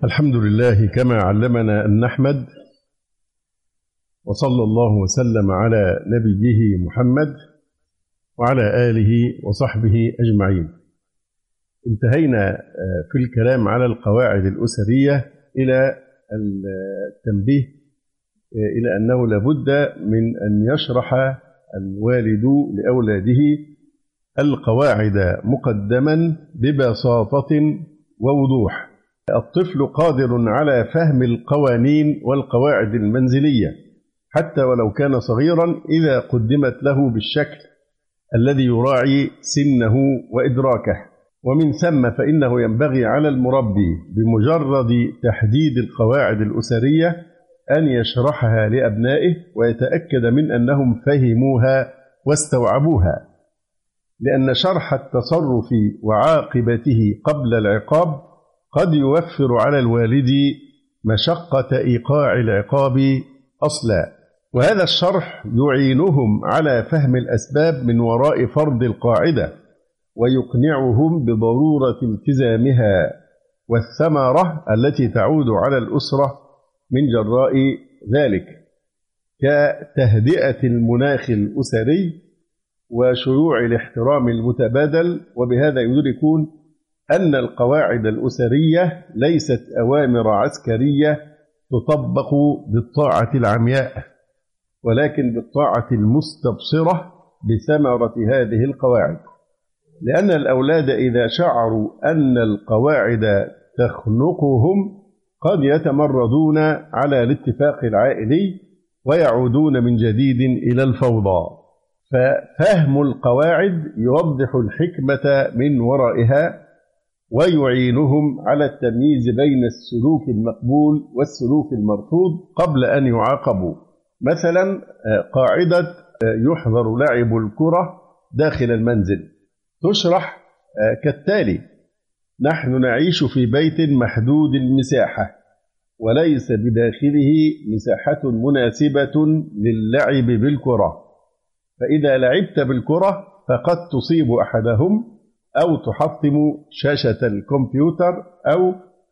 الحمد لله كما علمنا أن نحمد، وصلى الله وسلم على نبيه محمد وعلى آله وصحبه أجمعين. انتهينا في الكلام على القواعد الأسرية إلى التنبيه إلى أنه لابد من أن يشرح الوالد لأولاده القواعد مقدما ببساطة ووضوح. الطفل قادر على فهم القوانين والقواعد المنزلية حتى ولو كان صغيرا إذا قدمت له بالشكل الذي يراعي سنه وإدراكه، ومن ثم فإنه ينبغي على المربي بمجرد تحديد القواعد الأسرية أن يشرحها لأبنائه ويتأكد من أنهم فهموها واستوعبوها، لأن شرح التصرف وعاقبته قبل العقاب قد يوفر على الوالد مشقة إيقاع العقاب أصلا، وهذا الشرح يعينهم على فهم الأسباب من وراء فرض القاعدة ويقنعهم بضرورة التزامها والثمرة التي تعود على الأسرة من جراء ذلك، كتهدئة المناخ الأسري وشيوع الاحترام المتبادل. وبهذا يدركون أن القواعد الأسرية ليست أوامر عسكرية تطبق بالطاعة العمياء، ولكن بالطاعة المستبصرة بثمرة هذه القواعد، لأن الأولاد إذا شعروا أن القواعد تخنقهم قد يتمردون على الاتفاق العائلي ويعودون من جديد إلى الفوضى. ففهم القواعد يوضح الحكمة من ورائها ويعينهم على التمييز بين السلوك المقبول والسلوك المرفوض قبل أن يعاقبوا. مثلا قاعدة يحظر لعب الكرة داخل المنزل تشرح كالتالي: نحن نعيش في بيت محدود المساحة وليس بداخله مساحة مناسبة للعب بالكرة، فإذا لعبت بالكرة فقد تصيب أحدهم أو تحطم شاشة الكمبيوتر أو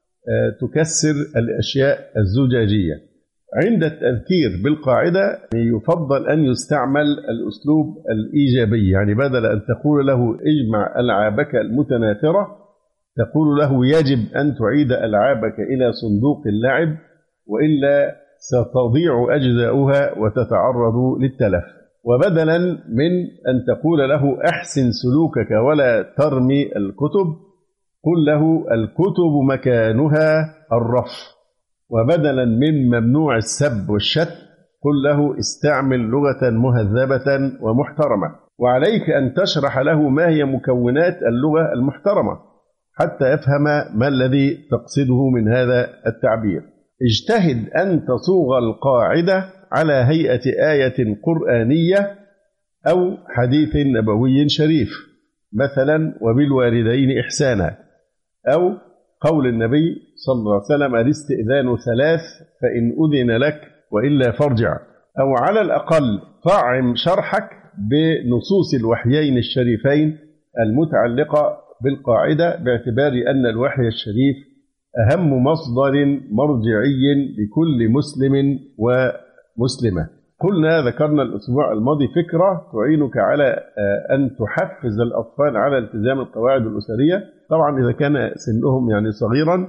تكسر الأشياء الزجاجية. عند التذكير بالقاعدة يفضل أن يستعمل الأسلوب الإيجابي، يعني بدل أن تقول له اجمع ألعابك المتناثرة تقول له يجب أن تعيد ألعابك إلى صندوق اللعب وإلا ستضيع أجزاؤها وتتعرض للتلف. وبدلا من أن تقول له أحسن سلوكك ولا ترمي الكتب قل له الكتب مكانها الرف. وبدلا من ممنوع السب والشتم قل له استعمل لغة مهذبة ومحترمة. وعليك أن تشرح له ما هي مكونات اللغة المحترمة حتى يفهم ما الذي تقصده من هذا التعبير. اجتهد أن تصوغ القاعدة على هيئة آية قرآنية أو حديث نبوي شريف، مثلا وبالوالدين إحسانا، أو قول النبي صلى الله عليه وسلم الاستئذان 3 فإن أذن لك وإلا فارجع، أو على الأقل طعم شرحك بنصوص الوحيين الشريفين المتعلقة بالقاعدة، باعتبار أن الوحي الشريف أهم مصدر مرجعي لكل مسلم ومسلمة. ذكرنا الأسبوع الماضي فكرة تعينك على أن تحفز الأطفال على التزام القواعد الأسرية، طبعا إذا كان سنهم يعني صغيرا،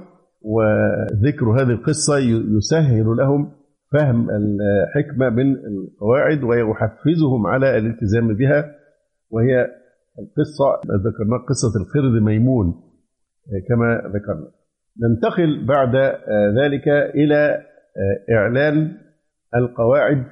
وذكر هذه القصة يسهل لهم فهم الحكمة من القواعد ويحفزهم على الالتزام بها. وهي القصة ذكرنا قصة القرد ميمون كما ذكرنا. ننتقل بعد ذلك إلى إعلان القواعد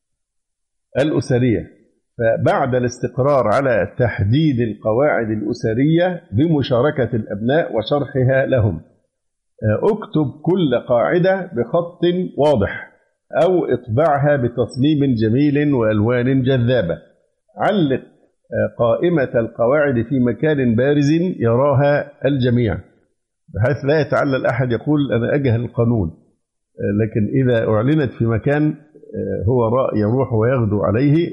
الأسرية. فبعد الاستقرار على تحديد القواعد الأسرية بمشاركة الأبناء وشرحها لهم، اكتب كل قاعدة بخط واضح أو اطبعها بتصميم جميل وألوان جذابة. علق قائمة القواعد في مكان بارز يراها الجميع، بحيث لا يتعلل أحد يقول أنا أجهل القانون، لكن إذا أعلنت في مكان هو يروح ويغدو عليه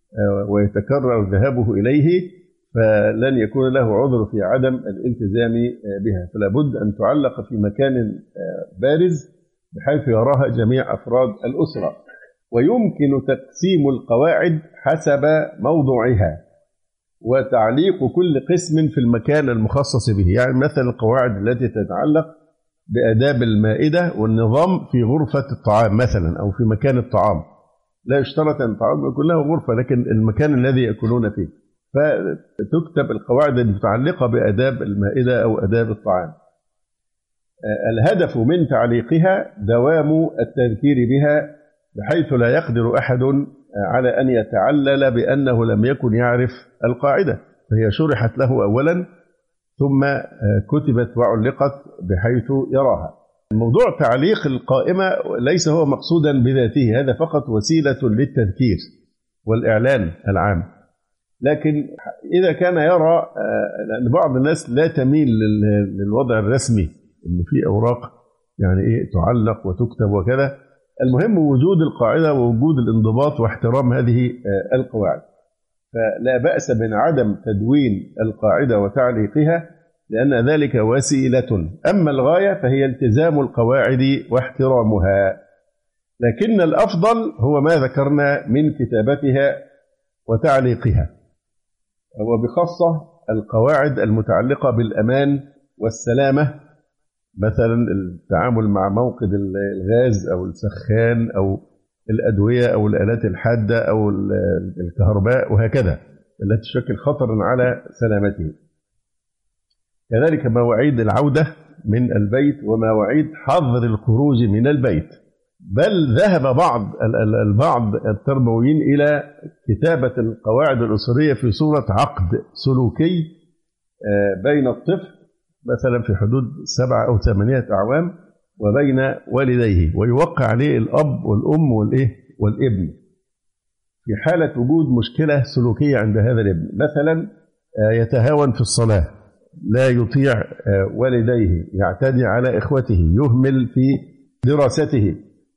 ويتكرر ذهابه إليه فلن يكون له عذر في عدم الالتزام بها. فلا بد أن تعلق في مكان بارز بحيث يراها جميع أفراد الأسرة. ويمكن تقسيم القواعد حسب موضوعها وتعليق كل قسم في المكان المخصص به. يعني مثلا القواعد التي تتعلق بآداب المائدة والنظام في غرفة الطعام مثلا أو في مكان الطعام، لا يشترط أن الطعام يكون له غرفة لكن المكان الذي يأكلون فيه، فتكتب القواعد المتعلقة بآداب المائدة أو آداب الطعام. الهدف من تعليقها دوام التذكير بها بحيث لا يقدر أحد على أن يتعلل بأنه لم يكن يعرف القاعدة، فهي شرحت له أولا ثم كتبت وعلقت بحيث يراها. موضوع تعليق القائمة ليس هو مقصودا بذاته، هذا فقط وسيلة للتذكير والإعلان العام. لكن إذا كان يرى لأن بعض الناس لا تميل للوضع الرسمي إن في أوراق يعني إيه تعلق وتكتب وكذا، المهم وجود القاعدة ووجود الانضباط واحترام هذه القواعد، فلا بأس من عدم تدوين القاعدة وتعليقها لأن ذلك وسيلة، أما الغاية فهي التزام القواعد واحترامها. لكن الأفضل هو ما ذكرنا من كتابتها وتعليقها، وبخاصة القواعد المتعلقة بالأمان والسلامة، مثلا التعامل مع موقد الغاز أو السخان أو الأدوية أو الآلات الحادة أو الكهرباء وهكذا التي تشكل خطرا على سلامته. كذلك مواعيد العودة من البيت ومواعيد حظر الخروج من البيت. بل ذهب البعض التربويين إلى كتابة القواعد الأسرية في صورة عقد سلوكي بين الطفل مثلا في حدود 7 أو 8 أعوام وبين والديه، ويوقع عليه الأب والأم والابن في حالة وجود مشكلة سلوكية عند هذا الابن، مثلا يتهاون في الصلاة، لا يطيع والديه، يعتدي على إخوته، يهمل في دراسته،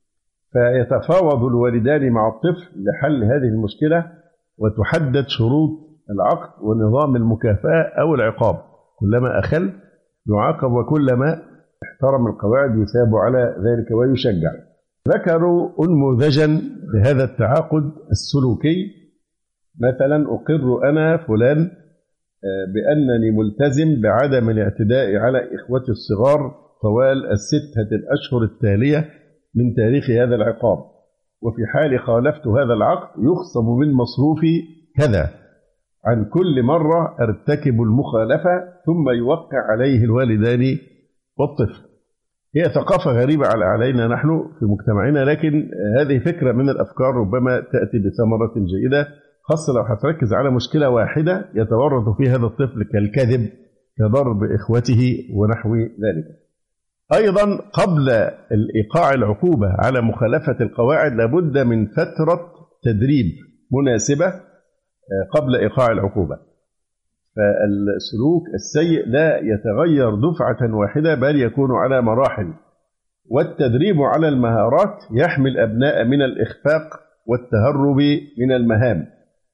فيتفاوض الوالدان مع الطفل لحل هذه المشكلة، وتحدد شروط العقد ونظام المكافأة أو العقاب، كلما أخل يعاقب وكلما احترم القواعد يثاب على ذلك ويشجع. ذكروا أنموذجا لهذا التعاقد السلوكي، مثلا أقر أنا فلان بأنني ملتزم بعدم الاعتداء على إخوتي الصغار طوال 6 الأشهر التالية من تاريخ هذا العقاب، وفي حال خالفت هذا العقد يخصم من مصروفي كذا عن كل مرة ارتكب المخالفة، ثم يوقع عليه الوالدان والطفل. هي ثقافة غريبة علينا نحن في مجتمعنا، لكن هذه فكرة من الأفكار ربما تأتي بثمرة جيدة، خاصة لو هتركز على مشكلة واحدة يتورط فيها هذا الطفل كالكذب كضرب إخوته ونحو ذلك. أيضا قبل الإيقاع العقوبة على مخالفة القواعد لابد من فترة تدريب مناسبة قبل إيقاع العقوبة، فالسلوك السيء لا يتغير دفعة واحدة بل يكون على مراحل، والتدريب على المهارات يحمي الأبناء من الإخفاق والتهرب من المهام،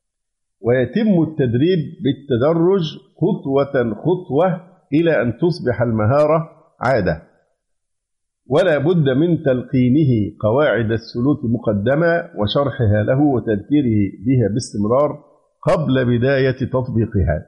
ويتم التدريب بالتدرج خطوة خطوة إلى أن تصبح المهارة عادة، ولا بد من تلقينه قواعد السلوك مقدمة وشرحها له وتذكيره بها باستمرار قبل بداية تطبيقها.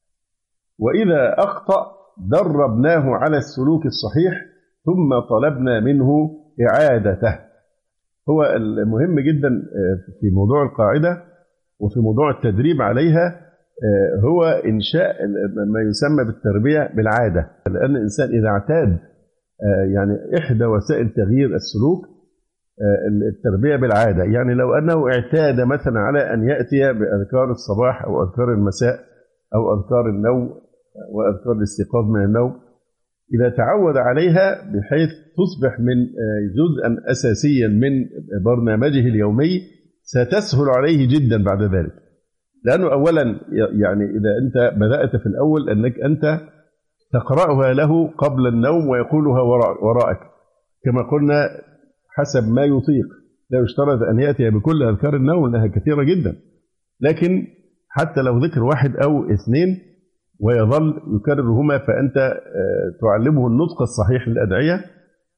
وإذا أخطأ دربناه على السلوك الصحيح ثم طلبنا منه إعادته. هو المهم جدا في موضوع القاعدة وفي موضوع التدريب عليها هو إنشاء ما يسمى بالتربية بالعادة، لأن الإنسان إذا اعتاد يعني إحدى وسائل تغيير السلوك التربية بالعادة، يعني لو أنه اعتاد مثلا على أن يأتي بأذكار الصباح أو أذكار المساء أو أذكار النوم وأذكار الاستيقاظ من النوم، إذا تعود عليها بحيث تصبح من جزءا أساسيا من برنامجه اليومي ستسهل عليه جدا بعد ذلك، لأنه أولا يعني إذا أنت بدأت في الأول أنك أنت تقرأها له قبل النوم ويقولها وراءك كما قلنا حسب ما يطيق، لا يشترط أن يأتي بكل أذكار النوم لأنها كثيرة جدا، لكن حتى لو ذكر 1 أو 2 ويظل يكررهما فأنت تعلمه النطق الصحيح للأدعية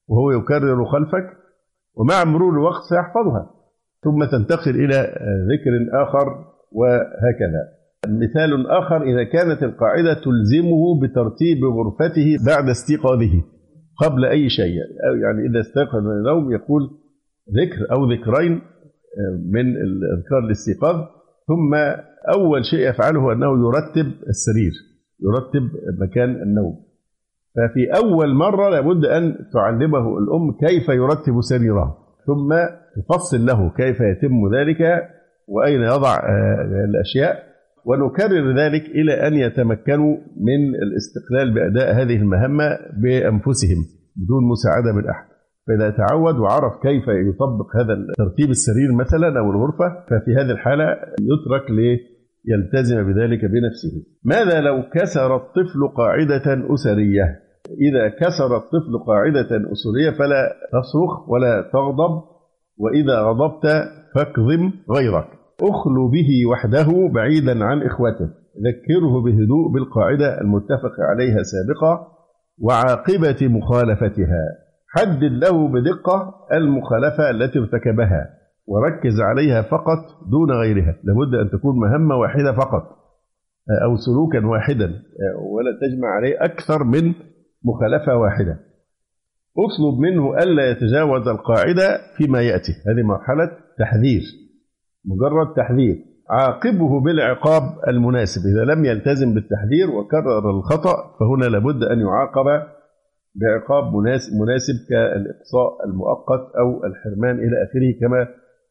وهو يكرر خلفك، ومع مرور الوقت سيحفظها، ثم تنتقل إلى ذكر آخر، وهكذا. مثال آخر: إذا كانت القاعدة تلزمه بترتيب غرفته بعد استيقاظه قبل أي شيء، يعني إذا استيقظ من النوم يقول ذكر أو ذكرين من الأذكار الاستيقاظ، ثم أول شيء يفعله أنه يرتب السرير، يرتب مكان النوم. ففي أول مرة لابد أن تعلمه الأم كيف يرتب سريره، ثم تفصل له كيف يتم ذلك وأين يضع الأشياء، ونكرر ذلك إلى أن يتمكنوا من الاستقلال بأداء هذه المهمة بأنفسهم بدون مساعدة من أحد. فإذا تعود وعرف كيف يطبق هذا ترتيب السرير مثلا أو الغرفة، ففي هذه الحالة يترك ليلتزم بذلك بنفسه. ماذا لو كسر الطفل قاعدة أسرية؟ إذا كسر الطفل قاعدة أسرية فلا تصرخ ولا تغضب، وإذا غضبت فاكظم غيرك، أخلو به وحده بعيدا عن إخوته، ذكره بهدوء بالقاعدة المتفق عليها سابقا وعاقبة مخالفتها، حدد له بدقة المخالفة التي ارتكبها وركز عليها فقط دون غيرها. لابد أن تكون مهمة واحدة فقط أو سلوكا واحدا، ولا تجمع عليه أكثر من مخالفة واحدة. أطلب منه ألا يتجاوز القاعدة فيما يأتي، هذه مرحلة تحذير، مجرد تحذير. عاقبه بالعقاب المناسب، إذا لم يلتزم بالتحذير وكرر الخطأ فهنا لابد أن يعاقب بعقاب مناسب كالإقصاء المؤقت أو الحرمان إلى آخره، كما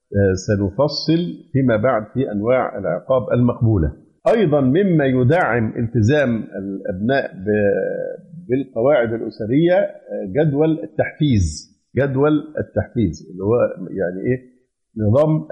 سنفصل فيما بعد في أنواع العقاب المقبولة. أيضا مما يدعم التزام الأبناء بالقواعد الأسرية جدول التحفيز. جدول التحفيز اللي هو يعني إيه؟ نظام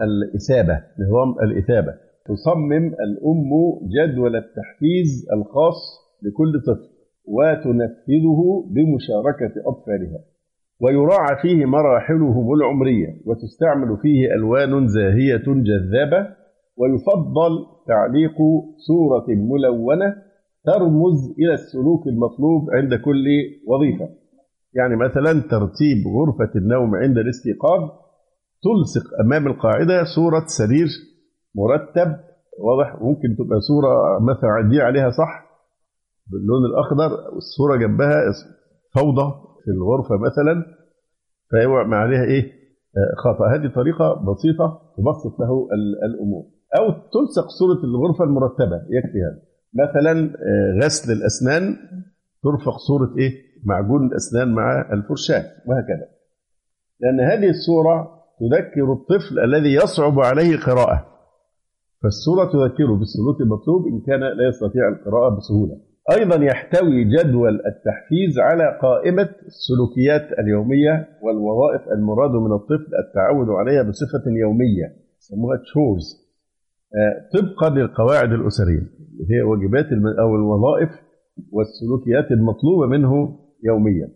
الإثابة. تصمم الأم جدول التحفيز الخاص لكل طفل وتنفذه بمشاركة أطفالها، ويراعى فيه مراحلهم العمرية، وتستعمل فيه ألوان زاهية جذابة، ويفضل تعليق صورة ملونة ترمز إلى السلوك المطلوب عند كل وظيفة. يعني مثلا ترتيب غرفة النوم عند الاستيقاظ، تلصق أمام القاعدة صورة سرير مرتب واضح، ممكن تبقى صورة مثلا عندي عليها صح باللون الأخضر، والصورة جنبها فوضى في الغرفة مثلا فيوقع عليها إيه؟ خطأ. هذه طريقة بسيطة تبسط له الأمور. أو تلصق صورة الغرفة المرتبة، يكفي هذا. مثلا غسل الأسنان ترفق صورة إيه؟ معجون الأسنان مع الفرشاة، وهكذا، لأن هذه الصورة تذكر الطفل الذي يصعب عليه القراءة، فالصورة تذكره بالسلوك المطلوب إن كان لا يستطيع القراءة بسهولة. أيضا يحتوي جدول التحفيز على قائمة السلوكيات اليومية والوظائف المراد من الطفل التعود عليها بصفة يومية، يسموها تشورز، طبقا للقواعد الأسرية اللي هي واجبات أو الوظائف والسلوكيات المطلوبة منه يوميا.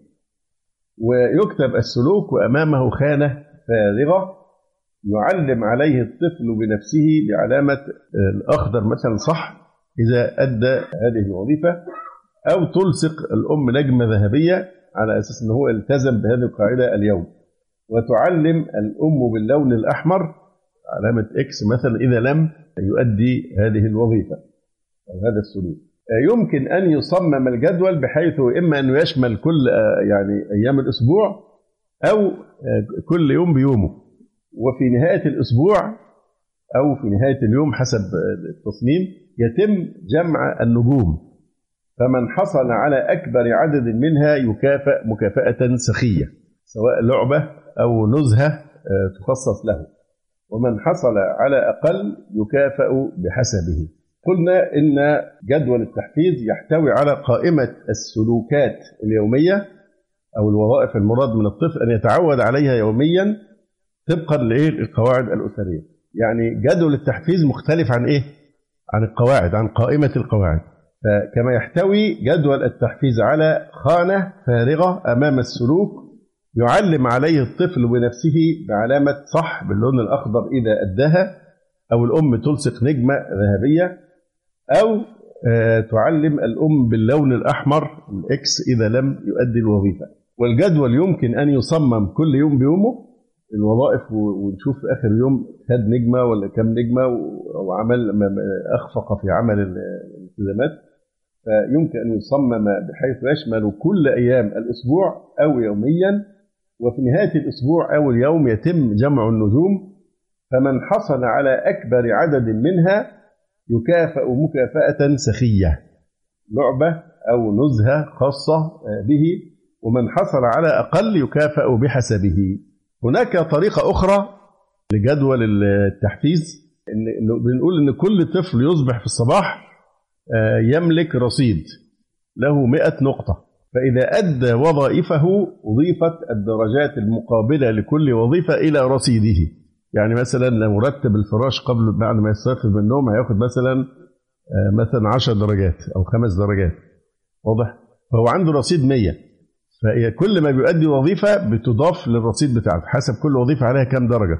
ويكتب السلوك وأمامه خانة فارغة يعلم عليه الطفل بنفسه بعلامة الأخضر مثلا صح إذا أدى هذه الوظيفة، أو تلصق الأم نجمة ذهبية على أساس أنه التزم بهذه القاعدة اليوم، وتعلم الأم باللون الأحمر علامة إكس مثلا إذا لم يؤدي هذه الوظيفة أو هذا السلوك. يمكن أن يصمم الجدول بحيث إما أنه يشمل كل يعني أيام الأسبوع أو كل يوم بيومه، وفي نهاية الأسبوع أو في نهاية اليوم حسب التصميم يتم جمع النجوم، فمن حصل على أكبر عدد منها يكافئ مكافأة سخية، سواء لعبة أو نزهة تخصص له، ومن حصل على أقل يكافأ بحسبه. قلنا إن جدول التحفيز يحتوي على قائمة السلوكات اليومية أو الوظائف المراد من الطفل أن يتعود عليها يوميا طبقا للقواعد الأسرية. يعني جدول التحفيز مختلف عن إيه؟ عن القواعد، عن قائمة القواعد. فكما يحتوي جدول التحفيز على خانة فارغة أمام السلوك يعلم عليه الطفل بنفسه بعلامة صح باللون الأخضر إذا أداها، أو الأم تلصق نجمة ذهبية، أو تعلم الأم باللون الأحمر الإكس إذا لم يؤدي الوظيفة. والجدول يمكن أن يصمم كل يوم بيومه الوظائف، ونشوف في آخر يوم خد نجمة ولا كم نجمة وعمل أخفق في عمل الالتزامات. فيمكن أن يصمم بحيث يشمل كل أيام الأسبوع أو يوميا، وفي نهاية الأسبوع أو اليوم يتم جمع النجوم، فمن حصل على أكبر عدد منها يكافأ مكافأة سخية، لعبة أو نزهة خاصة به، ومن حصل على أقل يكافأ بحسبه. هناك طريقة أخرى لجدول التحفيز، إنه بنقول إن كل طفل يصبح في الصباح يملك رصيد له 100 نقطة، فإذا أدى وظائفه أضيفت الدرجات المقابلة لكل وظيفة إلى رصيده. يعني مثلا لو رتب الفراش قبل بعد ما يستيقظ من النوم هياخد مثلا 10 درجات أو 5 درجات، واضح؟ فهو عنده رصيد 100، فكل ما بيؤدي وظيفة بتضاف للرصيد بتاعته حسب كل وظيفة عليها كم درجة.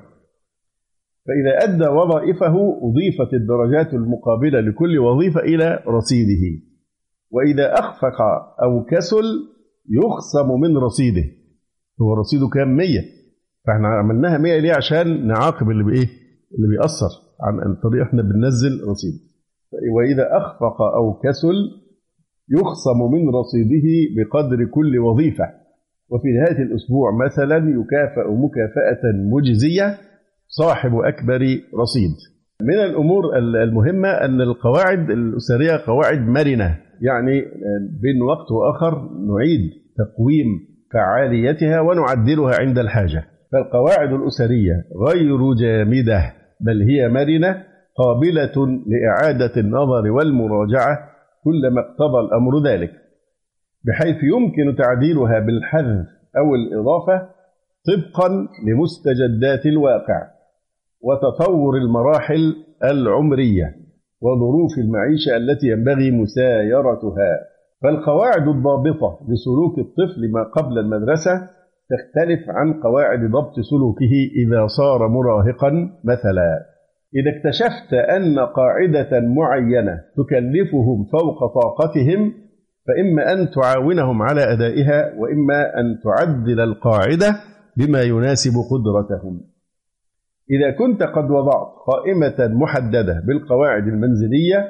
فإذا أدى وظائفه أضيفت الدرجات المقابلة لكل وظيفة إلى رصيده، وإذا أخفق أو كسل يخصم من رصيده. هو رصيده كام؟ 100، فإحنا عملناها 100 ليه؟ عشان نعاقب اللي بيأثر عن طريق إحنا بننزل رصيده. وإذا أخفق أو كسل يخصم من رصيده بقدر كل وظيفة، وفي نهاية الأسبوع مثلا يكافأ مكافأة مجزية صاحب أكبر رصيد. من الأمور المهمة أن القواعد الأسرية قواعد مرنة، يعني بين وقت وآخر نعيد تقويم فعاليتها ونعدلها عند الحاجة. فالقواعد الأسرية غير جامدة، بل هي مرنة قابلة لإعادة النظر والمراجعة كلما اقتضى الأمر ذلك، بحيث يمكن تعديلها بالحذف أو الإضافة طبقا لمستجدات الواقع وتطور المراحل العمرية وظروف المعيشة التي ينبغي مسايرتها. فالقواعد الضابطة لسلوك الطفل ما قبل المدرسة تختلف عن قواعد ضبط سلوكه إذا صار مراهقا. مثلا إذا اكتشفت أن قاعدة معينة تكلفهم فوق طاقتهم فإما أن تعاونهم على أدائها، وإما أن تعدل القاعدة بما يناسب قدرتهم. إذا كنت قد وضعت قائمة محددة بالقواعد المنزلية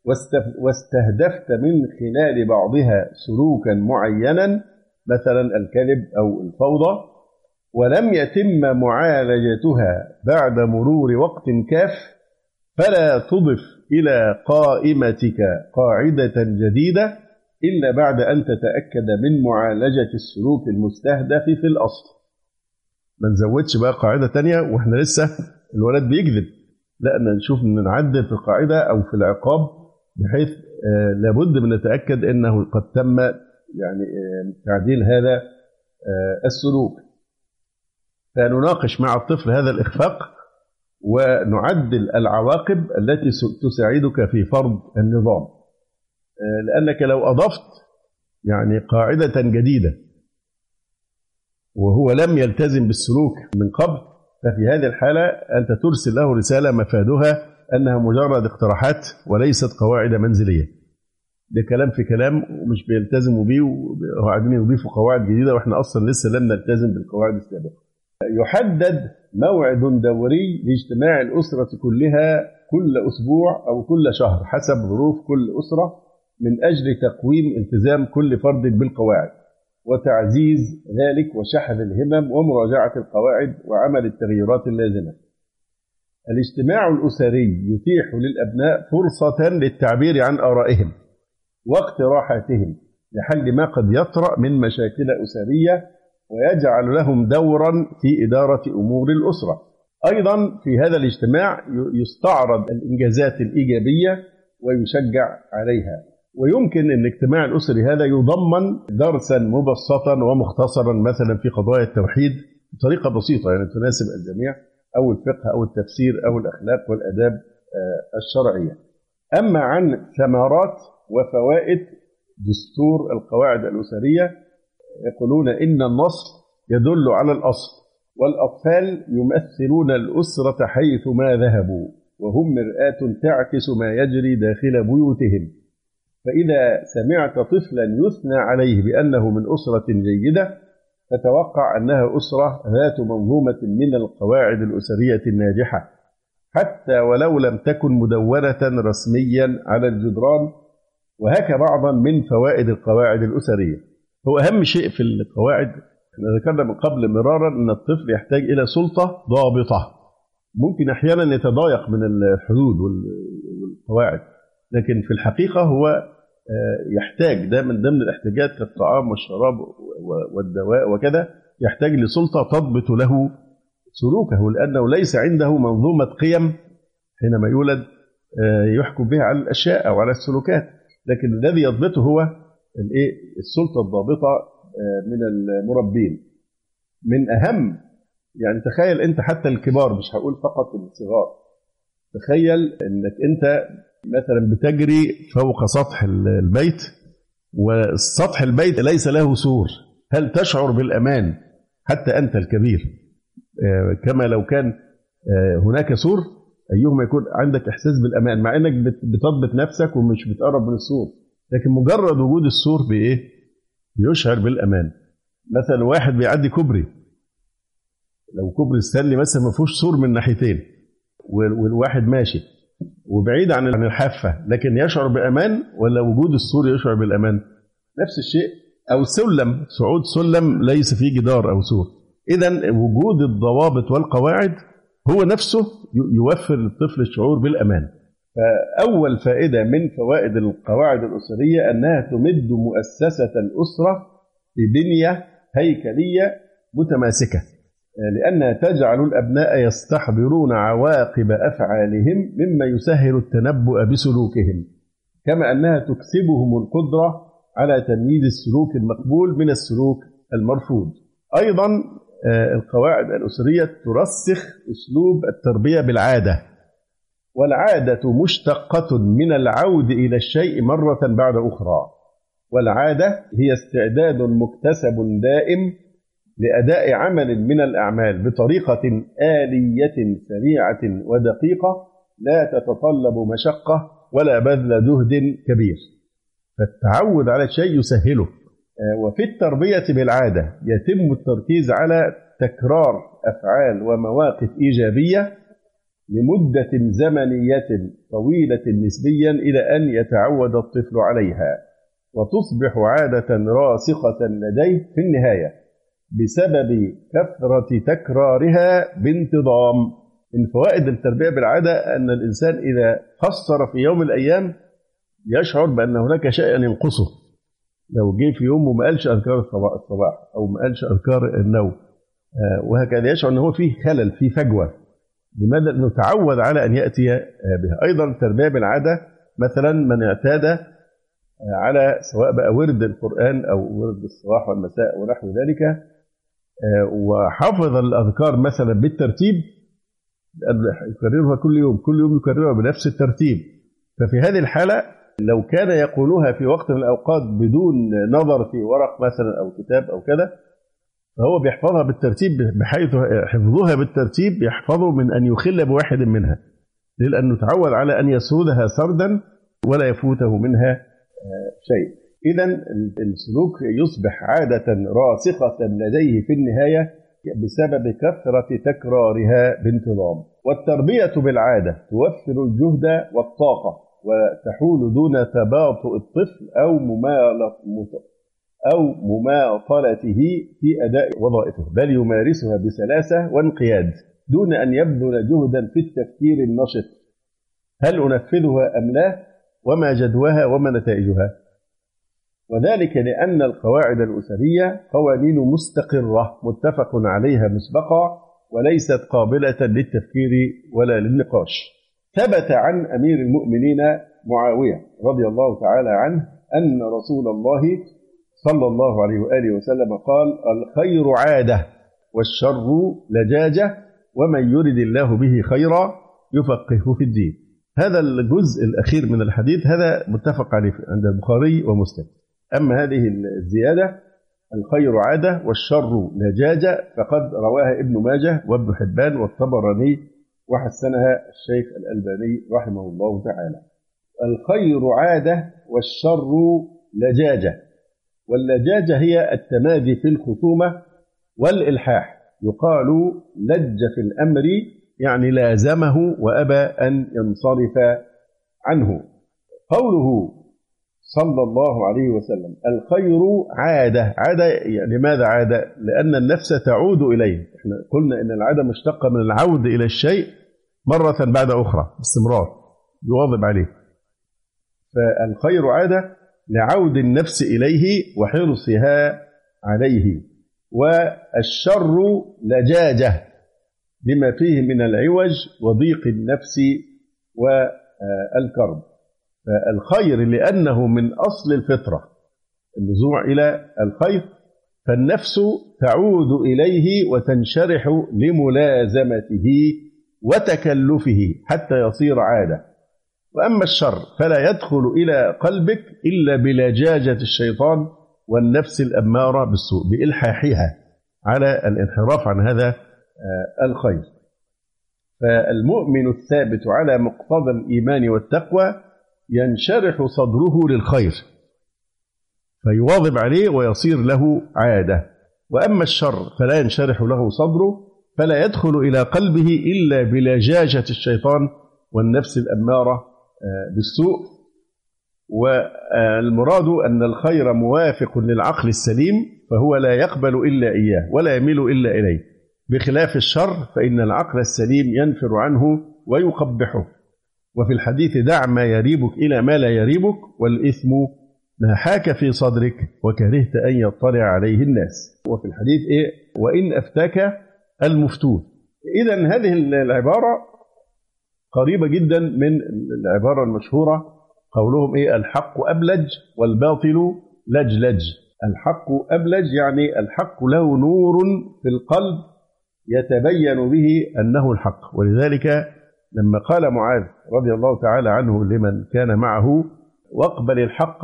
واستهدفت من خلال بعضها سلوكا معينا، مثلا الكذب أو الفوضى، ولم يتم معالجتها بعد مرور وقت كاف، فلا تضف إلى قائمتك قاعدة جديدة إلا بعد أن تتأكد من معالجة السلوك المستهدف في الأصل. ما نزودش بقى قاعدة تانية وإحنا لسه الولد بيكذب، لا نشوف نعدل في القاعدة أو في العقاب، بحيث لابد من نتأكد أنه قد تم يعني تعديل هذا السلوك. فنناقش مع الطفل هذا الإخفاق ونعدل العواقب التي تساعدك في فرض النظام، لأنك لو أضفت يعني قاعدة جديدة وهو لم يلتزم بالسلوك من قبل، ففي هذه الحالة أنت ترسل له رسالة مفادها أنها مجرد اقتراحات وليست قواعد منزلية. ده كلام في كلام ومش بيلتزموا بيه وقاعدين يضيفوا قواعد جديدة وإحنا أصلا لسه لم نلتزم بالقواعد السابقة. يحدد موعد دوري لاجتماع الأسرة كلها كل أسبوع أو كل شهر حسب ظروف كل أسرة، من أجل تقويم التزام كل فرد بالقواعد وتعزيز ذلك وشحذ الهمم ومراجعة القواعد وعمل التغييرات اللازمة. الاجتماع الأسري يتيح للأبناء فرصة للتعبير عن آرائهم واقتراحاتهم لحل ما قد يطرأ من مشاكل أسرية، ويجعل لهم دورا في إدارة أمور الأسرة. أيضا في هذا الاجتماع يستعرض الإنجازات الإيجابية ويشجع عليها. ويمكن أن الاجتماع الأسري هذا يضمن درسا مبسطا ومختصرا مثلا في قضايا التوحيد بطريقة بسيطة يعني تناسب الجميع، أو الفقه أو التفسير أو الأخلاق والأداب الشرعية. أما عن ثمرات وفوائد دستور القواعد الأسرية، يقولون إن النص يدل على الأصل، والأطفال يمثلون الأسرة حيثما ذهبوا، وهم مرآة تعكس ما يجري داخل بيوتهم. فإذا سمعت طفلا يثنى عليه بأنه من أسرة جيدة فتوقع أنها أسرة ذات منظومة من القواعد الأسرية الناجحة، حتى ولو لم تكن مدونة رسميا على الجدران. وهكذا بعضا من فوائد القواعد الأسرية. هو أهم شيء في القواعد، احنا ذكرنا من قبل مرارا أن الطفل يحتاج إلى سلطة ضابطة. ممكن أحيانا يتضايق من الحدود والقواعد، لكن في الحقيقة هو يحتاج، ده من ضمن الاحتياجات كالطعام والشراب والدواء وكذا، يحتاج لسلطة تضبط له سلوكه، لأنه ليس عنده منظومة قيم حينما يولد يحكم بها على الأشياء أو على السلوكات. لكن الذي يضبطه هو السلطة الضابطة من المربين. من أهم، يعني تخيل أنت حتى الكبار، مش هقول فقط الصغار، تخيل أنك أنت مثلا بتجري فوق سطح البيت، وسطح البيت ليس له سور، هل تشعر بالأمان حتى أنت الكبير كما لو كان هناك سور؟ أيهما يكون عندك إحساس بالأمان مع أنك بتضبط نفسك ومش بتقرب من السور، لكن مجرد وجود السور بإيه؟ يشعر بالأمان. مثلا واحد بيعدي كوبري، لو كوبري ستانلي مثلا ما فيهوش سور من ناحيتين، والواحد ماشي وبعيد عن الحافة، لكن يشعر بأمان، ولا وجود السور يشعر بالأمان؟ نفس الشيء. أو سلم، صعود سلم ليس فيه جدار أو سور. إذن وجود الضوابط والقواعد هو نفسه يوفر للطفل الشعور بالأمان. فأول فائدة من فوائد القواعد الأسرية أنها تمد مؤسسة الأسرة ببنية هيكلية متماسكة، لأنها تجعل الأبناء يستحضرون عواقب أفعالهم مما يسهل التنبؤ بسلوكهم، كما أنها تكسبهم القدرة على تمييز السلوك المقبول من السلوك المرفوض. أيضا القواعد الأسرية ترسخ أسلوب التربية بالعادة، والعادة مشتقة من العود إلى الشيء مرة بعد أخرى، والعادة هي استعداد مكتسب دائم لأداء عمل من الأعمال بطريقة آلية سريعة ودقيقة لا تتطلب مشقة ولا بذل جهد كبير، فالتعود على الشيء يسهله. وفي التربية بالعادة يتم التركيز على تكرار أفعال ومواقف إيجابية لمدة زمنية طويلة نسبيا إلى أن يتعود الطفل عليها، وتصبح عادة راسخة لديه في النهاية بسبب كثرة تكرارها بانتظام. من فوائد التربية بالعادة أن الإنسان إذا قصر في يوم من الأيام يشعر بأن هناك شيئا ينقصه. لو جه في يوم وما قالش أذكار الصباح أو ما قالش أذكار النوم وهكذا، يشعر أنه فيه خلل، فيه فجوة. لماذا؟ أنه تعود على أن يأتي بها. أيضا التربية بالعادة، مثلا من اعتاد على سواء بقى ورد القرآن أو ورد الصباح والمساء ونحو ذلك، وحفظ الأذكار مثلا بالترتيب، يكررها كل يوم، كل يوم يكررها بنفس الترتيب، ففي هذه الحالة لو كان يقولها في وقت من الأوقات بدون نظر في ورق مثلا أو كتاب أو كذا، فهو بيحفظها بالترتيب، بحيث حفظها بالترتيب يحفظه من أن يخل بواحد منها، لأنه تعود على أن يسردها سردا ولا يفوته منها شيء. إذن السلوك يصبح عادة راسخة لديه في النهاية بسبب كثرة تكرارها بانتظام. والتربية بالعادة توفر الجهد والطاقة، وتحول دون تباطؤ الطفل أو مماطلته في أداء وظائفه، بل يمارسها بسلاسة وانقياد دون أن يبذل جهدا في التفكير النشط، هل أنفذها أم لا، وما جدواها وما نتائجها. وذلك لأن القواعد الأسرية قوانين مستقرة متفق عليها مسبقا، وليست قابلة للتفكير ولا للنقاش. ثبت عن أمير المؤمنين معاوية رضي الله تعالى عنه أن رسول الله صلى الله عليه وآله وسلم قال: الخير عادة والشر لجاجة، ومن يرد الله به خيرا يفقهه في الدين. هذا الجزء الأخير من الحديث هذا متفق عليه عند البخاري ومسلم. أما هذه الزيادة الخير عادة والشر لجاجة فقد رواها ابن ماجه وابن حبان والطبراني وحسنها الشيخ الألباني رحمه الله تعالى. الخير عادة والشر لجاجة، واللجاجة هي التمادي في الخصومة والإلحاح. يقال لج في الأمر يعني لازمه وأبى أن ينصرف عنه. قوله صلى الله عليه وسلم الخير عادة. عادة يعني ماذا عادة؟ لأن النفس تعود إليه. احنا قلنا إن العادة مشتقة من العود إلى الشيء مرة بعد أخرى باستمرار يواظب عليه. فالخير عادة لعود النفس إليه وحرصها عليه. والشر لجاجة بما فيه من العوج وضيق النفس والكرب. فالخير لأنه من أصل الفطرة النزوع إلى الخير، فالنفس تعود إليه وتنشرح لملازمته وتكلفه حتى يصير عادة. وأما الشر فلا يدخل إلى قلبك إلا بلجاجة الشيطان والنفس الأمارة بالسوء بإلحاحها على الانحراف عن هذا الخير. فالمؤمن الثابت على مقتضى الإيمان والتقوى ينشرح صدره للخير فيواظب عليه ويصير له عادة. وأما الشر فلا ينشرح له صدره فلا يدخل إلى قلبه إلا بلجاجة الشيطان والنفس الأمارة بالسوء. والمراد أن الخير موافق للعقل السليم فهو لا يقبل إلا إياه ولا يميل إلا إليه، بخلاف الشر فإن العقل السليم ينفر عنه ويقبحه. وفي الحديث دع ما يريبك إلى ما لا يريبك، والإثم ما حاك في صدرك وكرهت أن يطلع عليه الناس. وفي الحديث وإن أفتاك المفتون. إذن هذه العبارة قريبة جدا من العبارة المشهورة قولهم الحق أبلج والباطل لجلج. الحق أبلج يعني الحق له نور في القلب يتبين به أنه الحق. ولذلك لما قال معاذ رضي الله تعالى عنه لمن كان معه واقبل الحق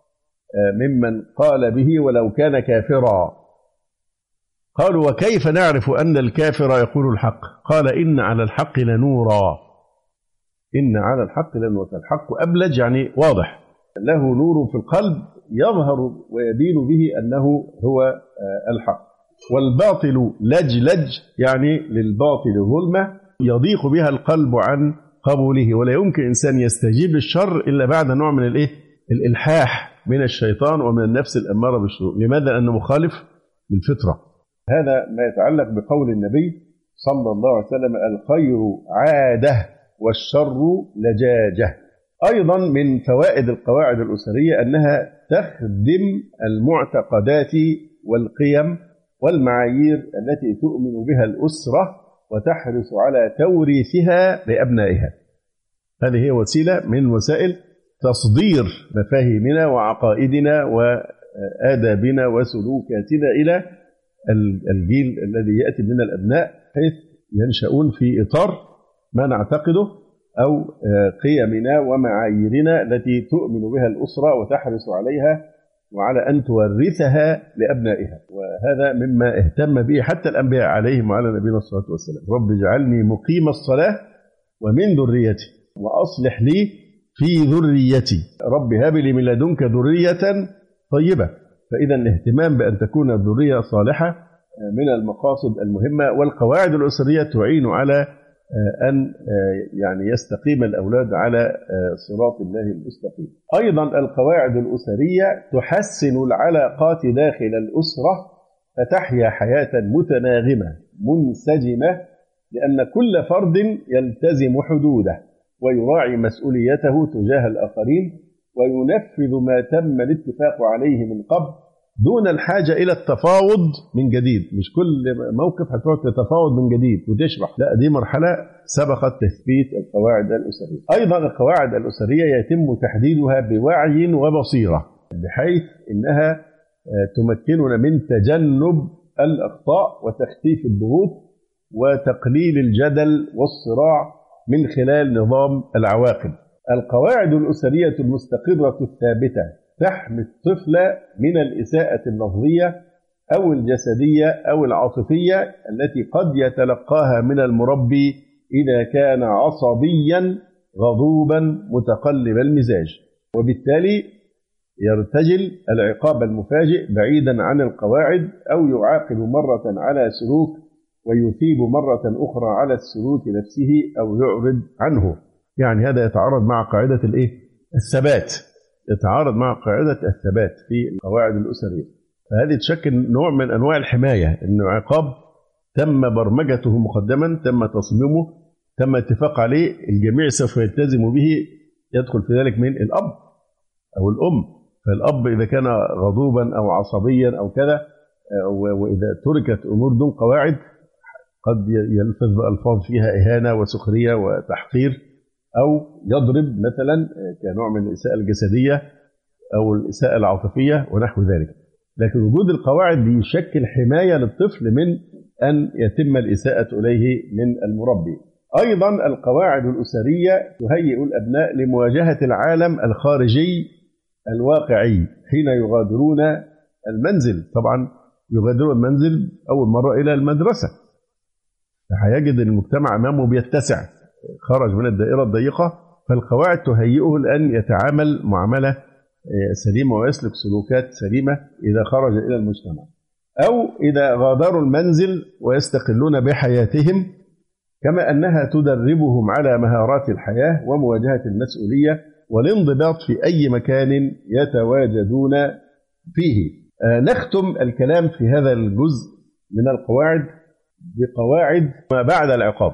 ممن قال به ولو كان كافرا، قالوا وكيف نعرف أن الكافر يقول الحق؟ قال إن على الحق لنورا. إن على الحق لنورا. الحق أبلج يعني واضح له نور في القلب يظهر ويبين به أنه هو الحق. والباطل لجلج يعني للباطل ظلمة يضيق بها القلب عن قبوله، ولا يمكن إنسان يستجيب للشر إلا بعد نوع من الإلحاح من الشيطان ومن النفس الأمارة بالسوء. لماذا؟ لأنه مخالف للفطرة. هذا ما يتعلق بقول النبي صلى الله عليه وسلم الخير عادة والشر لجاجة. أيضا من فوائد القواعد الأسرية أنها تخدم المعتقدات والقيم والمعايير التي تؤمن بها الأسرة وتحرص على توريثها لأبنائها. هذه هي وسيلة من وسائل تصدير مفاهيمنا وعقائدنا وآدابنا وسلوكاتنا إلى الجيل الذي يأتي من الأبناء، حيث ينشؤون في إطار ما نعتقده أو قيمنا ومعاييرنا التي تؤمن بها الأسرة وتحرص عليها وعلى أن تورثها لأبنائها. وهذا مما اهتم به حتى الأنبياء عليهم وعلى نبينا الصلاة والسلام. رب اجعلني مقيم الصلاة ومن ذريتي وأصلح لي في ذريتي رب هب لي من لدنك ذرية طيبة. فإذا الاهتمام بأن تكون الذرية صالحة من المقاصد المهمة. والقواعد الأسرية تعين على أن يعني يستقيم الأولاد على صراط الله المستقيم. أيضا القواعد الأسرية تحسن العلاقات داخل الأسرة فتحيا حياة متناغمة منسجمة، لأن كل فرد يلتزم حدوده ويراعي مسؤوليته تجاه الآخرين وينفذ ما تم الاتفاق عليه من قبل دون الحاجة إلى التفاوض من جديد. مش كل موقف هتقعد تتفاوض من جديد وتشرح، لا، دي مرحلة سبقت تثبيت القواعد الأسرية. أيضا القواعد الأسرية يتم تحديدها بوعي وبصيرة بحيث إنها تمكننا من تجنب الأخطاء وتخفيف الضغوط وتقليل الجدل والصراع من خلال نظام العواقب. القواعد الأسرية المستقرة الثابتة تحمي الطفل من الإساءة اللفظية أو الجسدية أو العاطفية التي قد يتلقاها من المربي إذا كان عصبيا غضوبا متقلب المزاج. وبالتالي يرتجل العقاب المفاجئ بعيدا عن القواعد، أو يعاقب مرة على سلوك ويثيب مرة أخرى على السلوك نفسه أو يعرض عنه. يعني هذا يتعارض مع قاعدة الثبات، يتعارض مع قاعدة الثبات في القواعد الأسرية. فهذه تشكل نوع من أنواع الحماية، أنه عقاب تم برمجته مقدما، تم تصميمه، تم اتفاق عليه، الجميع سوف يلتزم به، يدخل في ذلك من الأب أو الأم. فالأب إذا كان غضوبا أو عصبيا أو كذا، وإذا تركت أمور دون قواعد قد يلفظ بألفاظ فيها إهانة وسخرية وتحقير، أو يضرب مثلا كنوع من الإساءة الجسدية أو الإساءة العاطفية ونحو ذلك. لكن وجود القواعد يشكل حماية للطفل من أن يتم الإساءة إليه من المربي. أيضا القواعد الأسرية تهيئ الأبناء لمواجهة العالم الخارجي الواقعي حين يغادرون المنزل. طبعا يغادرون المنزل أول مرة إلى المدرسة، هيجد المجتمع أمامه بيتسع، خرج من الدائرة الضيقة، فالقواعد تهيئه لأن يتعامل معاملة سليمة ويسلك سلوكات سليمة إذا خرج إلى المجتمع. أو إذا غادروا المنزل ويستقلون بحياتهم، كما أنها تدربهم على مهارات الحياة ومواجهة المسؤولية والانضباط في أي مكان يتواجدون فيه. نختم الكلام في هذا الجزء من القواعد بقواعد ما بعد العقاب،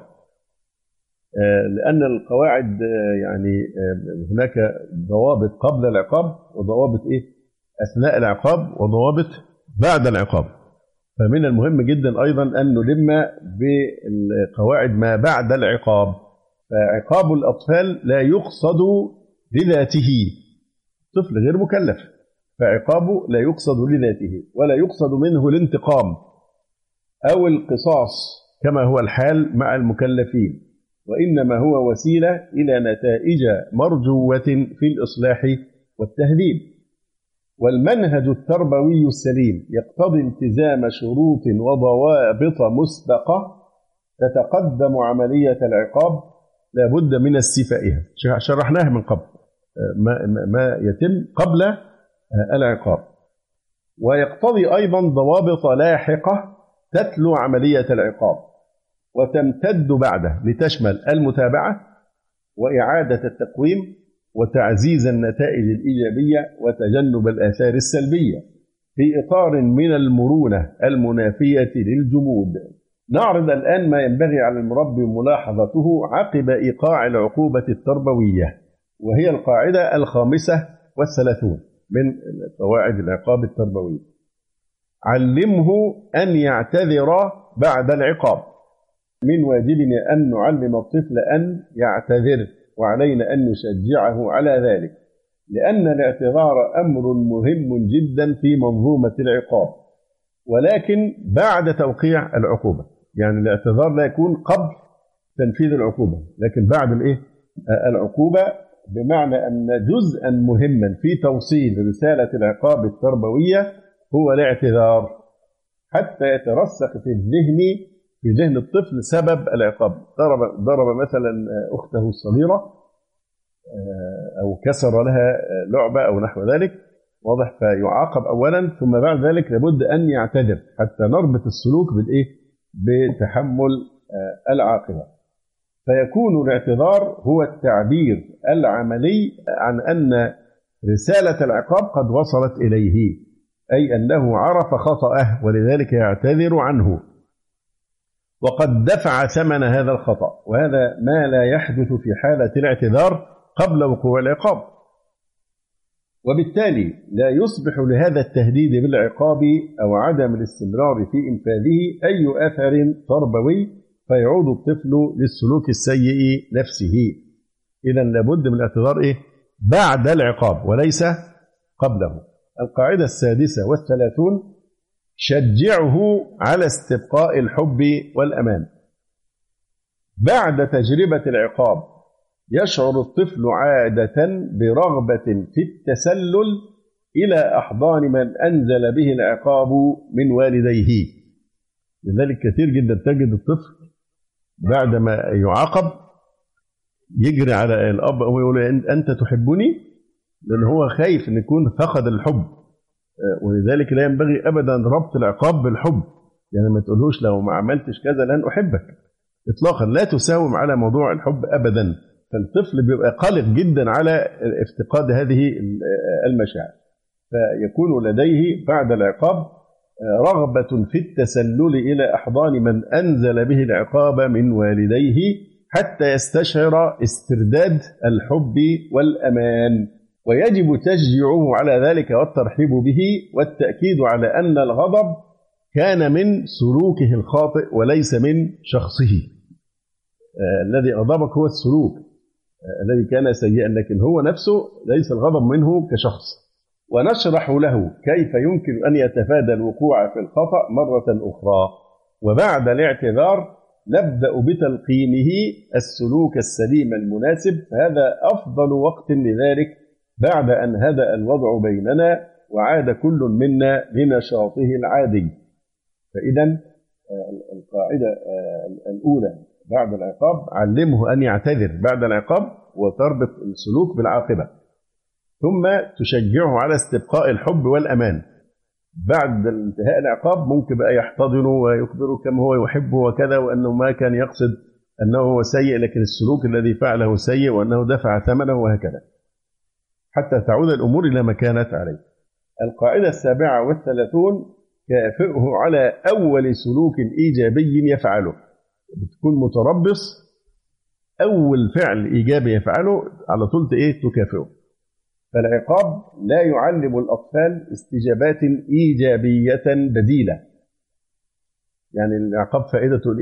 لأن القواعد يعني هناك ضوابط قبل العقاب وضوابط أثناء العقاب وضوابط بعد العقاب. فمن المهم جدا أيضا أن نلم بالقواعد ما بعد العقاب. فعقاب الأطفال لا يقصد لذاته، طفل غير مكلف، فعقابه لا يقصد لذاته ولا يقصد منه الانتقام أو القصاص كما هو الحال مع المكلفين، وإنما هو وسيلة إلى نتائج مرجوة في الإصلاح والتهذيب. والمنهج التربوي السليم يقتضي التزام شروط وضوابط مسبقة تتقدم عملية العقاب لا بد من استيفائها، شرحناها من قبل ما يتم قبل العقاب. ويقتضي أيضا ضوابط لاحقة تتلو عملية العقاب وتمتد بعده لتشمل المتابعة وإعادة التقويم وتعزيز النتائج الإيجابية وتجنب الآثار السلبية في إطار من المرونة المنافية للجمود. نعرض الآن ما ينبغي على المربي ملاحظته عقب إيقاع العقوبة التربوية، وهي القاعدة 35 من قواعد العقاب التربوي. علمه أن يعتذر بعد العقاب. من واجبنا أن نعلم الطفل أن يعتذر، وعلينا أن نشجعه على ذلك، لأن الاعتذار أمر مهم جدا في منظومة العقاب، ولكن بعد توقيع العقوبة. يعني الاعتذار لا يكون قبل تنفيذ العقوبة، لكن بعد العقوبة، بمعنى أن جزءا مهما في توصيل رسالة العقاب التربوية هو الاعتذار، حتى يترسخ في ذهن الطفل سبب العقاب. ضرب مثلا أخته الصغيرة أو كسر لها لعبة أو نحو ذلك، واضح، فيعاقب أولا ثم بعد ذلك لابد أن يعتذر حتى نربط السلوك بتحمل العاقبة. فيكون الاعتذار هو التعبير العملي عن أن رسالة العقاب قد وصلت إليه، أي أنه عرف خطأه ولذلك يعتذر عنه وقد دفع ثمن هذا الخطأ، وهذا ما لا يحدث في حالة الاعتذار قبل وقوع العقاب. وبالتالي لا يصبح لهذا التهديد بالعقاب أو عدم الاستمرار في إنفاذه أي أثر تربوي فيعود الطفل للسلوك السيء نفسه. إذن لابد من الاعتذار بعد العقاب وليس قبله. القاعدة 36 شجعه على استبقاء الحب والأمان. بعد تجربة العقاب يشعر الطفل عادة برغبة في التسلل إلى أحضان من أنزل به العقاب من والديه. لذلك كثير جدا تجد الطفل بعدما يعاقب يجري على الأب ويقول أنت تحبني، لأن هو خايف أن يكون فقد الحب. ولذلك لا ينبغي أبدا ربط العقاب بالحب. يعني ما تقولوش لو ما عملتش كذا لن أحبك إطلاقا، لا تساوم على موضوع الحب أبدا. فالطفل بيبقى قلق جدا على افتقاد هذه المشاعر، فيكون لديه بعد العقاب رغبة في التسلل إلى أحضان من أنزل به العقاب من والديه حتى يستشعر استرداد الحب والأمان. ويجب تشجيعه على ذلك والترحيب به والتأكيد على أن الغضب كان من سلوكه الخاطئ وليس من شخصه. الذي غضبك هو السلوك الذي كان سيئا، لكن هو نفسه ليس الغضب منه كشخص. ونشرح له كيف يمكن أن يتفادى الوقوع في الخطأ مرة أخرى. وبعد الاعتذار نبدأ بتلقينه السلوك السليم المناسب. هذا أفضل وقت لذلك بعد أن هدأ الوضع بيننا وعاد كل منا لنشاطه العادي. فإذا القاعدة الأولى بعد العقاب: علمه أن يعتذر بعد العقاب، وتربط السلوك بالعاقبة. ثم تشجعه على استبقاء الحب والأمان. بعد انتهاء العقاب ممكن بقى يحتضنه ويخبره كم هو يحبه وكذا، وأنه ما كان يقصد أنه هو سيء، لكن السلوك الذي فعله سيء وأنه دفع ثمنه، وهكذا حتى تعود الأمور إلى ما كانت عليه. القاعدة 37: كافئه على أول سلوك إيجابي يفعله. بتكون متربص، أول فعل إيجابي يفعله على طول تكافئه. فالعقاب لا يعلم الأطفال استجابات إيجابية بديلة. يعني العقاب فائدته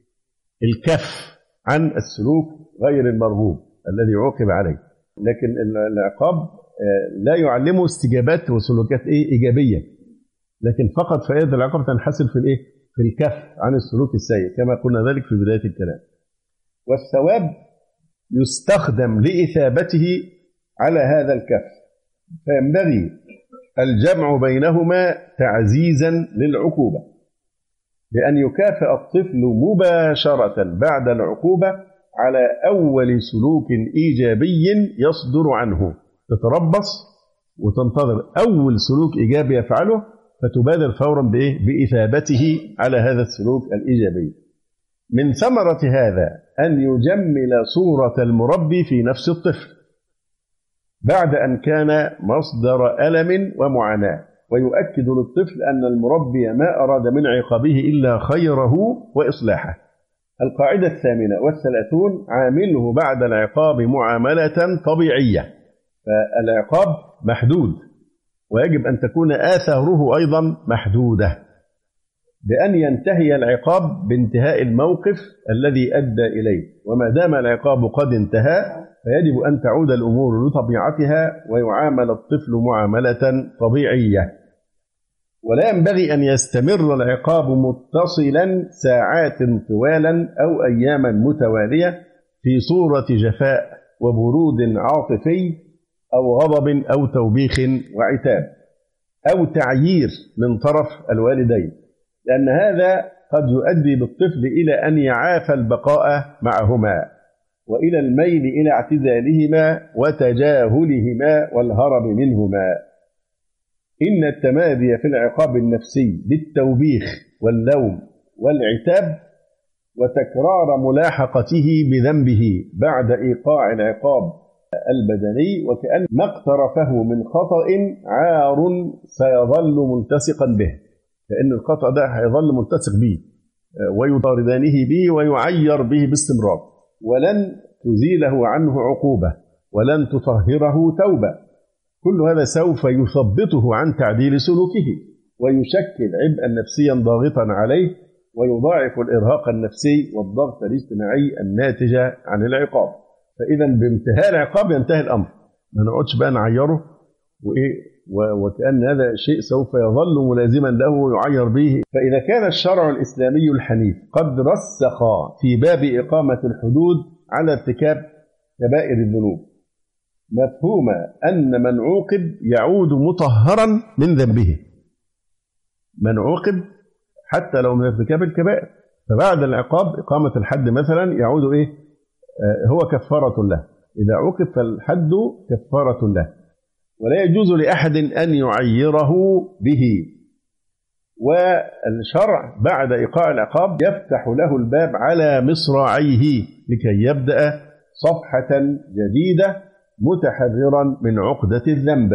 الكف عن السلوك غير المرغوب الذي عوقب عليه، لكن العقاب لا يعلمه استجابات وسلوكات إيجابية، لكن فقط فائدة العقاب تنحصر في الكف عن السلوك السيء كما قلنا ذلك في بداية الكلام. والثواب يستخدم لإثابته على هذا الكف، فينبغي الجمع بينهما تعزيزا للعقوبة، بأن يكافئ الطفل مباشرة بعد العقوبة على أول سلوك إيجابي يصدر عنه. تتربص وتنتظر أول سلوك إيجابي يفعله، فتبادر فورا بإثابته على هذا السلوك الإيجابي. من ثمرة هذا أن يجمل صورة المربي في نفس الطفل بعد أن كان مصدر ألم ومعاناة، ويؤكد للطفل أن المربي ما أراد من عقابه إلا خيره وإصلاحه. القاعدة 38: عامله بعد العقاب معاملة طبيعية. فالعقاب محدود، ويجب أن تكون آثاره أيضا محدودة، بأن ينتهي العقاب بانتهاء الموقف الذي أدى إليه. وما دام العقاب قد انتهى فيجب أن تعود الأمور لطبيعتها ويعامل الطفل معاملة طبيعية. ولا ينبغي أن يستمر العقاب متصلا ساعات طوالا أو أياما متوالية في صورة جفاء وبرود عاطفي أو غضب أو توبيخ وعتاب أو تعيير من طرف الوالدين، لأن هذا قد يؤدي بالطفل إلى أن يعافى البقاء معهما، وإلى الميل إلى اعتزالهما وتجاهلهما والهرب منهما. إن التمادي في العقاب النفسي بالتوبيخ واللوم والعتاب وتكرار ملاحقته بذنبه بعد إيقاع العقاب البدني وكأن ما اقترفه من خطأ عار سيظل ملتصقا به، لأن الخطأ ده هيظل ملتصق به ويطاردانه به ويعير به باستمرار، ولن تزيله عنه عقوبة ولن تطهره توبة. كل هذا سوف يثبطه عن تعديل سلوكه ويشكل عبئا نفسيا ضاغطا عليه، ويضاعف الإرهاق النفسي والضغط الاجتماعي الناتج عن العقاب. فإذا بانتهاء العقاب ينتهي الأمر، ما نقعدش بقى نعيره وكأن هذا شيء سوف يظل ملازما له ويعير به. فإذا كان الشرع الإسلامي الحنيف قد رسخ في باب إقامة الحدود على ارتكاب كبائر الذنوب، مفهوم أن من عوقب يعود مطهرا من ذنبه، من عوقب حتى لو من ارتكاب الكبائر، فبعد العقاب إقامة الحد مثلا يعود هو كفارة له. إذا عوقب فالحد كفارة له، ولا يجوز لأحد أن يعيره به. والشرع بعد إيقاع العقاب يفتح له الباب على مصراعيه لكي يبدأ صفحة جديدة متحررا من عقدة الذنب،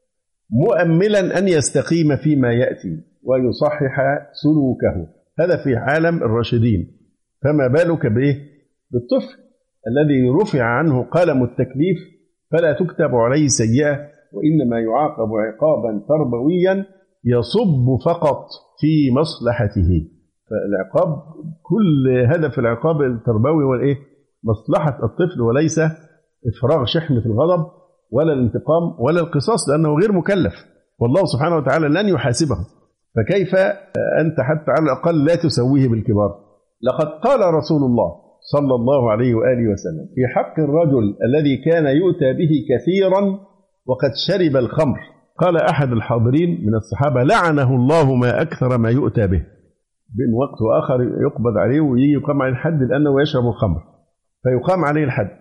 مؤملا أن يستقيم فيما يأتي ويصحح سلوكه. هذا في عالم الراشدين، فما بالك بالطفل الذي رفع عنه قلم التكليف فلا تكتب عليه سيئة، وإنما يعاقب عقابا تربويا يصب فقط في مصلحته. فالعقاب كل هدف العقاب التربوي هو مصلحة الطفل، وليس إفراغ شحنة الغضب ولا الانتقام ولا القصاص، لأنه غير مكلف والله سبحانه وتعالى لن يحاسبه، فكيف أنت حتى على الأقل لا تسويه بالكبار. لقد قال رسول الله صلى الله عليه وآله وسلم في حق الرجل الذي كان يؤتى به كثيرا وقد شرب الخمر، قال أحد الحاضرين من الصحابة: لعنه الله ما أكثر ما يؤتى به. بين وقت وآخر يقبض عليه ويجي يقام عليه الحد لأنه يشرب الخمر، فيقام عليه الحد.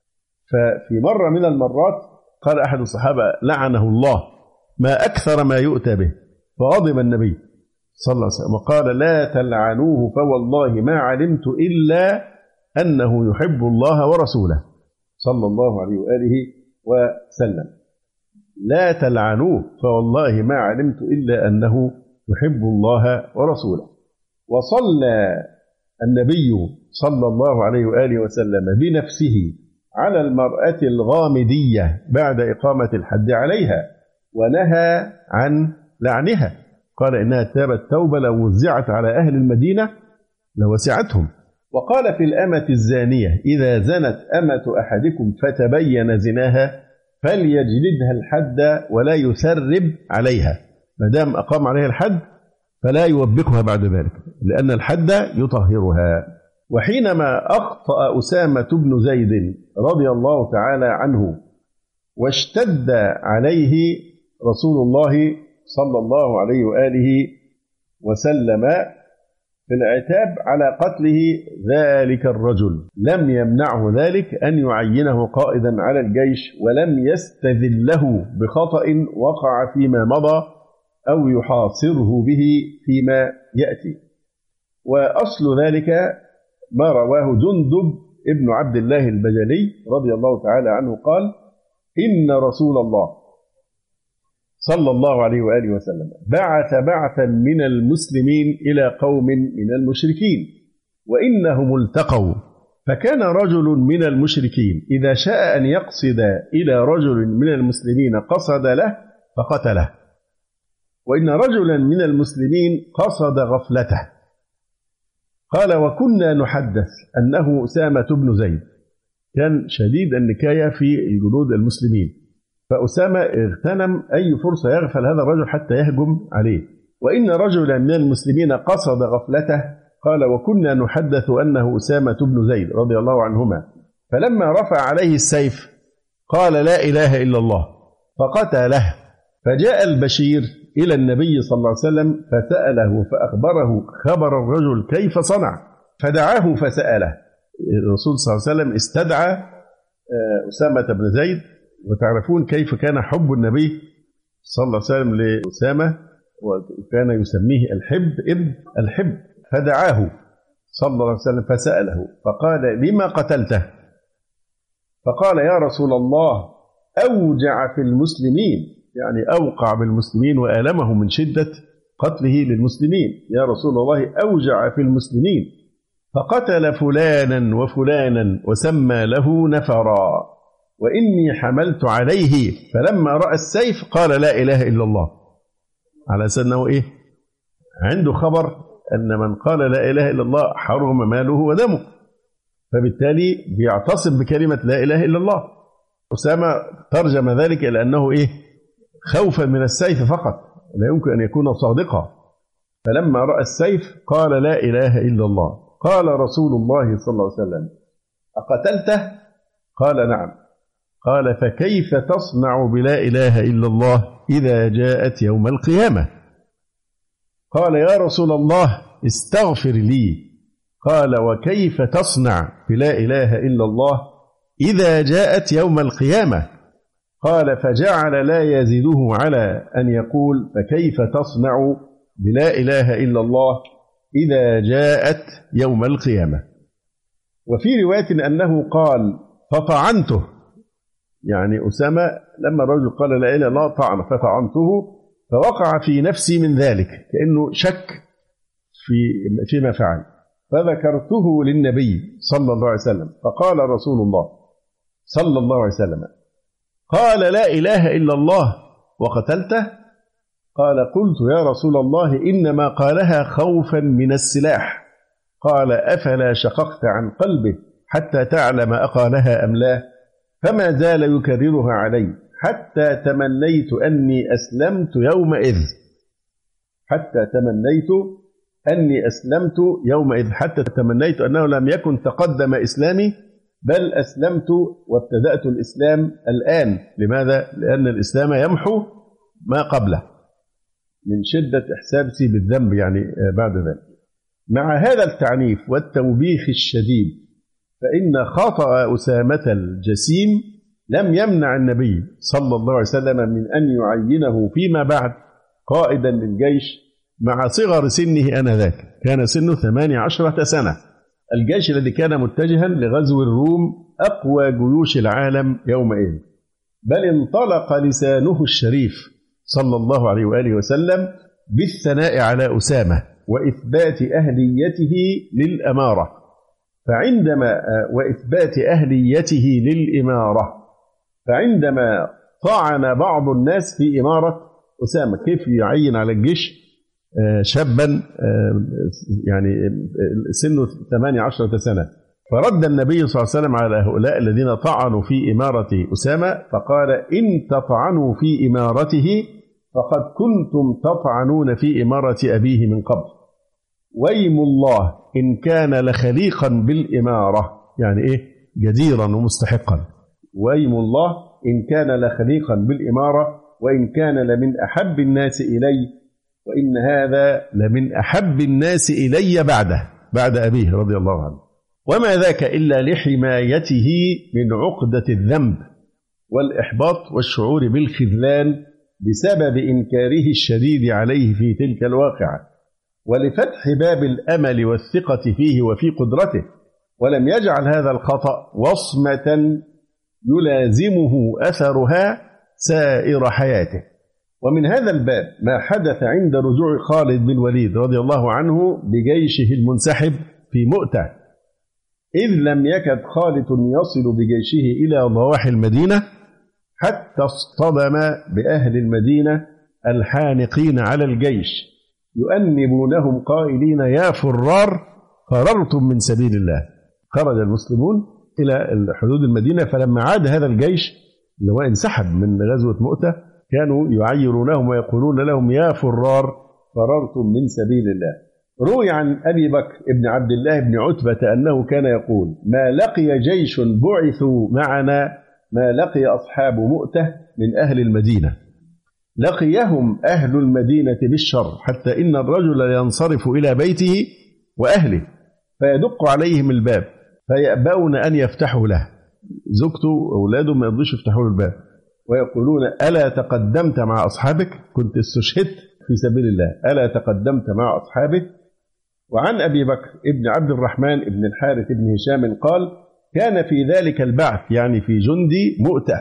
ففي مرة من المرات قال أحد الصحابة: لعنه الله ما أكثر ما يؤتى به، فغضب النبي صلى الله عليه وسلم وقال: لا تلعنوه فوالله ما علمت إلا أنه يحب الله ورسوله صلى الله عليه وآله وسلم. لا تلعنوه فوالله ما علمت إلا أنه يحب الله ورسوله. وصلى النبي صلى الله عليه وآله وسلم بنفسه على المرأة الغامدية بعد إقامة الحد عليها، ونهى عن لعنها، قال: إنها تابت توبة لو وزعت على أهل المدينة لوسعتهم. وقال في الأمة الزانية: إذا زنت أمة أحدكم فتبين زناها فليجلدها الحد ولا يثرب عليها، ما دام أقام عليها الحد فلا يوبخها بعد ذلك، لأن الحد يطهرها. وحينما أخطأ أسامة بن زيد رضي الله تعالى عنه واشتد عليه رسول الله صلى الله عليه وآله وسلم في العتاب على قتله ذلك الرجل، لم يمنعه ذلك أن يعينه قائدا على الجيش، ولم يستذله بخطأ وقع فيما مضى أو يحاصره به فيما يأتي. وأصل ذلك ما رواه جندب ابن عبد الله البجلي رضي الله تعالى عنه قال: إن رسول الله صلى الله عليه وآله وسلم بعث بعثا من المسلمين إلى قوم من المشركين وإنهم التقوا، فكان رجل من المشركين إذا شاء أن يقصد إلى رجل من المسلمين قصد له فقتله، وإن رجلا من المسلمين قصد غفلته. قال: وكنا نحدث أنه أسامة بن زيد، كان شديد النكاية في الجنود المسلمين، فأسامة اغتنم أي فرصة يغفل هذا الرجل حتى يهجم عليه. وإن رجلا من المسلمين قصد غفلته، قال: وكنا نحدث أنه أسامة بن زيد رضي الله عنهما، فلما رفع عليه السيف قال: لا إله إلا الله، فقتله. فجاء البشير إلى النبي صلى الله عليه وسلم فسأله فأخبره خبر الرجل كيف صنع، فدعاه فسأله. الرسول صلى الله عليه وسلم استدعى أسامة بن زيد، وتعرفون كيف كان حب النبي صلى الله عليه وسلم لأسامة، وكان يسميه الحب ابن الحب. فدعاه صلى الله عليه وسلم فسأله فقال: لما قتلته؟ فقال: يا رسول الله أوجع في المسلمين، يعني أوقع بالمسلمين وآلمهم من شدة قتله للمسلمين. يا رسول الله أوجع في المسلمين، فقتل فلانا وفلانا وسمى له نفرا، وإني حملت عليه، فلما رأى السيف قال: لا إله إلا الله، على أساس أنه عنده خبر أن من قال لا إله إلا الله حرم ماله ودمه، فبالتالي بيعتصم بكلمة لا إله إلا الله. أسامة ترجم ذلك إلى أنه خوفا من السيف فقط، لا يمكن أن يكون صادقا. فلما رأى السيف قال: لا إله إلا الله. قال رسول الله صلى الله عليه وسلم: أقتلته؟ قال: نعم. قال: فكيف تصنع بلا إله إلا الله إذا جاءت يوم القيامة؟ قال: يا رسول الله استغفر لي. قال: وكيف تصنع بلا إله إلا الله إذا جاءت يوم القيامة؟ قال فجعل لا يزيده على أن يقول فكيف تصنع بلا إله إلا الله إذا جاءت يوم القيامة. وفي رواية أنه قال فطعنته، يعني أسامة لما الرجل قال لا إله إلا الله طعن فطعنته، فوقع في نفسي من ذلك كأنه شك فيما فعل، فذكرته للنبي صلى الله عليه وسلم، فقال رسول الله صلى الله عليه وسلم قال لا إله إلا الله وقتلته؟ قال قلت يا رسول الله إنما قالها خوفا من السلاح. قال أفلا شققت عن قلبه حتى تعلم أقالها أم لا؟ فما زال يكررها علي حتى تمنيت أني أسلمت يومئذ، حتى تمنيت أني أسلمت يومئذ، حتى تمنيت أنه لم يكن تقدم إسلامي بل أسلمت وابتدأت الإسلام الآن. لماذا؟ لأن الإسلام يمحو ما قبله من شدة إحساسي بالذنب يعني بعد ذلك. مع هذا التعنيف والتوبيخ الشديد فإن خطأ أسامة الجسيم لم يمنع النبي صلى الله عليه وسلم من أن يعينه فيما بعد قائدا للجيش مع صغر سنه آنذاك، كان سنه 18 سنة، الجيش الذي كان متجها لغزو الروم أقوى جيوش العالم يومئذ. بل انطلق لسانه الشريف صلى الله عليه وآله وسلم بالثناء على أسامة وإثبات أهليته للأمارة، فعندما وإثبات أهليته للإمارة، فعندما طعن بعض الناس في إمارة أسامة، كيف يعين على الجيش شابا يعني سنه 18 سنة، فرد النبي صلى الله عليه وسلم على هؤلاء الذين طعنوا في إمارة أسامة فقال إن تطعنوا في إمارته فقد كنتم تطعنون في إمارة أبيه من قبل، ويم الله إن كان لخليقا بالإمارة، يعني إيه جديرا ومستحقا، ويم الله إن كان لخليقا بالإمارة وإن كان لمن أحب الناس إلي، وإن هذا لمن أحب الناس إلي بعد أبيه رضي الله عنه، وما ذاك إلا لحمايته من عقدة الذنب والإحباط والشعور بالخذلان بسبب إنكاره الشديد عليه في تلك الواقعة، ولفتح باب الأمل والثقة فيه وفي قدرته، ولم يجعل هذا الخطأ وصمة يلازمه أثرها سائر حياته. ومن هذا الباب ما حدث عند رجوع خالد بن الوليد رضي الله عنه بجيشه المنسحب في مؤتة، إذ لم يكد خالد يصل بجيشه إلى ضواحي المدينة حتى اصطدم بأهل المدينة الحانقين على الجيش يؤنبونهم قائلين يا فرار فررتم من سبيل الله. خرج المسلمون إلى حدود المدينة، فلما عاد هذا الجيش اللي هو انسحب من غزوة مؤتة كانوا يعيرونهم ويقولون لهم يا فرار فررتم من سبيل الله. روي عن أبي بكر ابن عبد الله بن عتبة أنه كان يقول ما لقي جيش بعثوا معنا ما لقي أصحاب مؤتة من أهل المدينة، لقيهم أهل المدينة بالشر حتى إن الرجل ينصرف إلى بيته وأهله فيدق عليهم الباب فيأبون أن يفتحوا له، زوجته وأولاده ما يرضوش يفتحوا له الباب، ويقولون ألا تقدمت مع أصحابك، كنت استشهدت في سبيل الله، ألا تقدمت مع أصحابك. وعن أبي بكر ابن عبد الرحمن ابن الحارث ابن هشام قال كان في ذلك البعث يعني في جندي مؤتة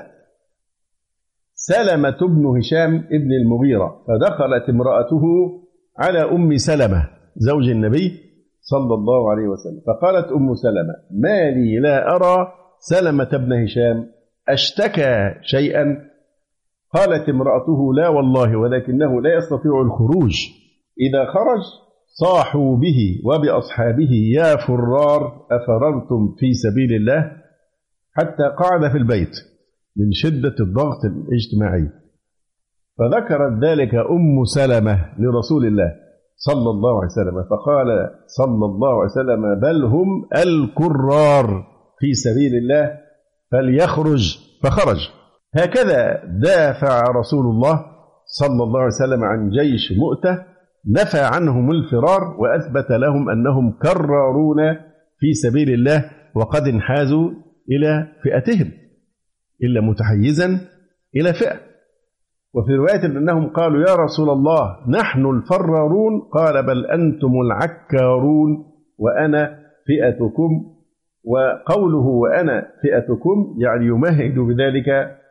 سلمة بن هشام ابن المغيرة، فدخلت امرأته على أم سلمة زوج النبي صلى الله عليه وسلم، فقالت أم سلمة ما لي لا أرى سلمة بن هشام أشتكى شيئا؟ قالت امرأته لا والله ولكنه لا يستطيع الخروج، إذا خرج صاحوا به وبأصحابه يا فرار أفررتم في سبيل الله، حتى قعد في البيت من شدة الضغط الاجتماعي. فذكرت ذلك أم سلمة لرسول الله صلى الله عليه وسلم، فقال صلى الله عليه وسلم بل هم الكرار في سبيل الله فليخرج، فخرج. هكذا دافع رسول الله صلى الله عليه وسلم عن جيش مؤتة، نفى عنهم الفرار وأثبت لهم أنهم كرارون في سبيل الله وقد انحازوا إلى فئتهم، إلا متحيزا إلى فئة. وفي رواية أنهم قالوا يا رسول الله نحن الفرارون، قال بل أنتم العكارون وأنا فئتكم. وقوله وأنا فئتكم يعني يمهد بذلك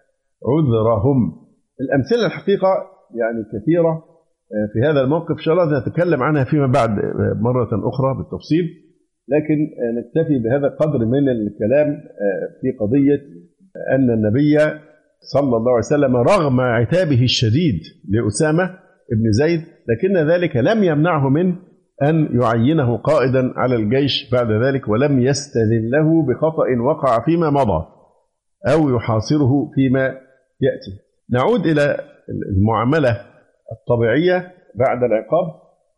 عذرهم. الأمثلة الحقيقة يعني كثيرة في هذا الموقف، إن شاء الله نتكلم عنها فيما بعد مرة أخرى بالتفصيل، لكن نكتفي بهذا القدر من الكلام في قضية أن النبي صلى الله عليه وسلم رغم عتابه الشديد لأسامة بن زيد لكن ذلك لم يمنعه من أن يعينه قائدا على الجيش بعد ذلك، ولم يستذله بخطأ وقع فيما مضى أو يحاصره فيما يأتي. نعود إلى المعاملة الطبيعية بعد العقاب.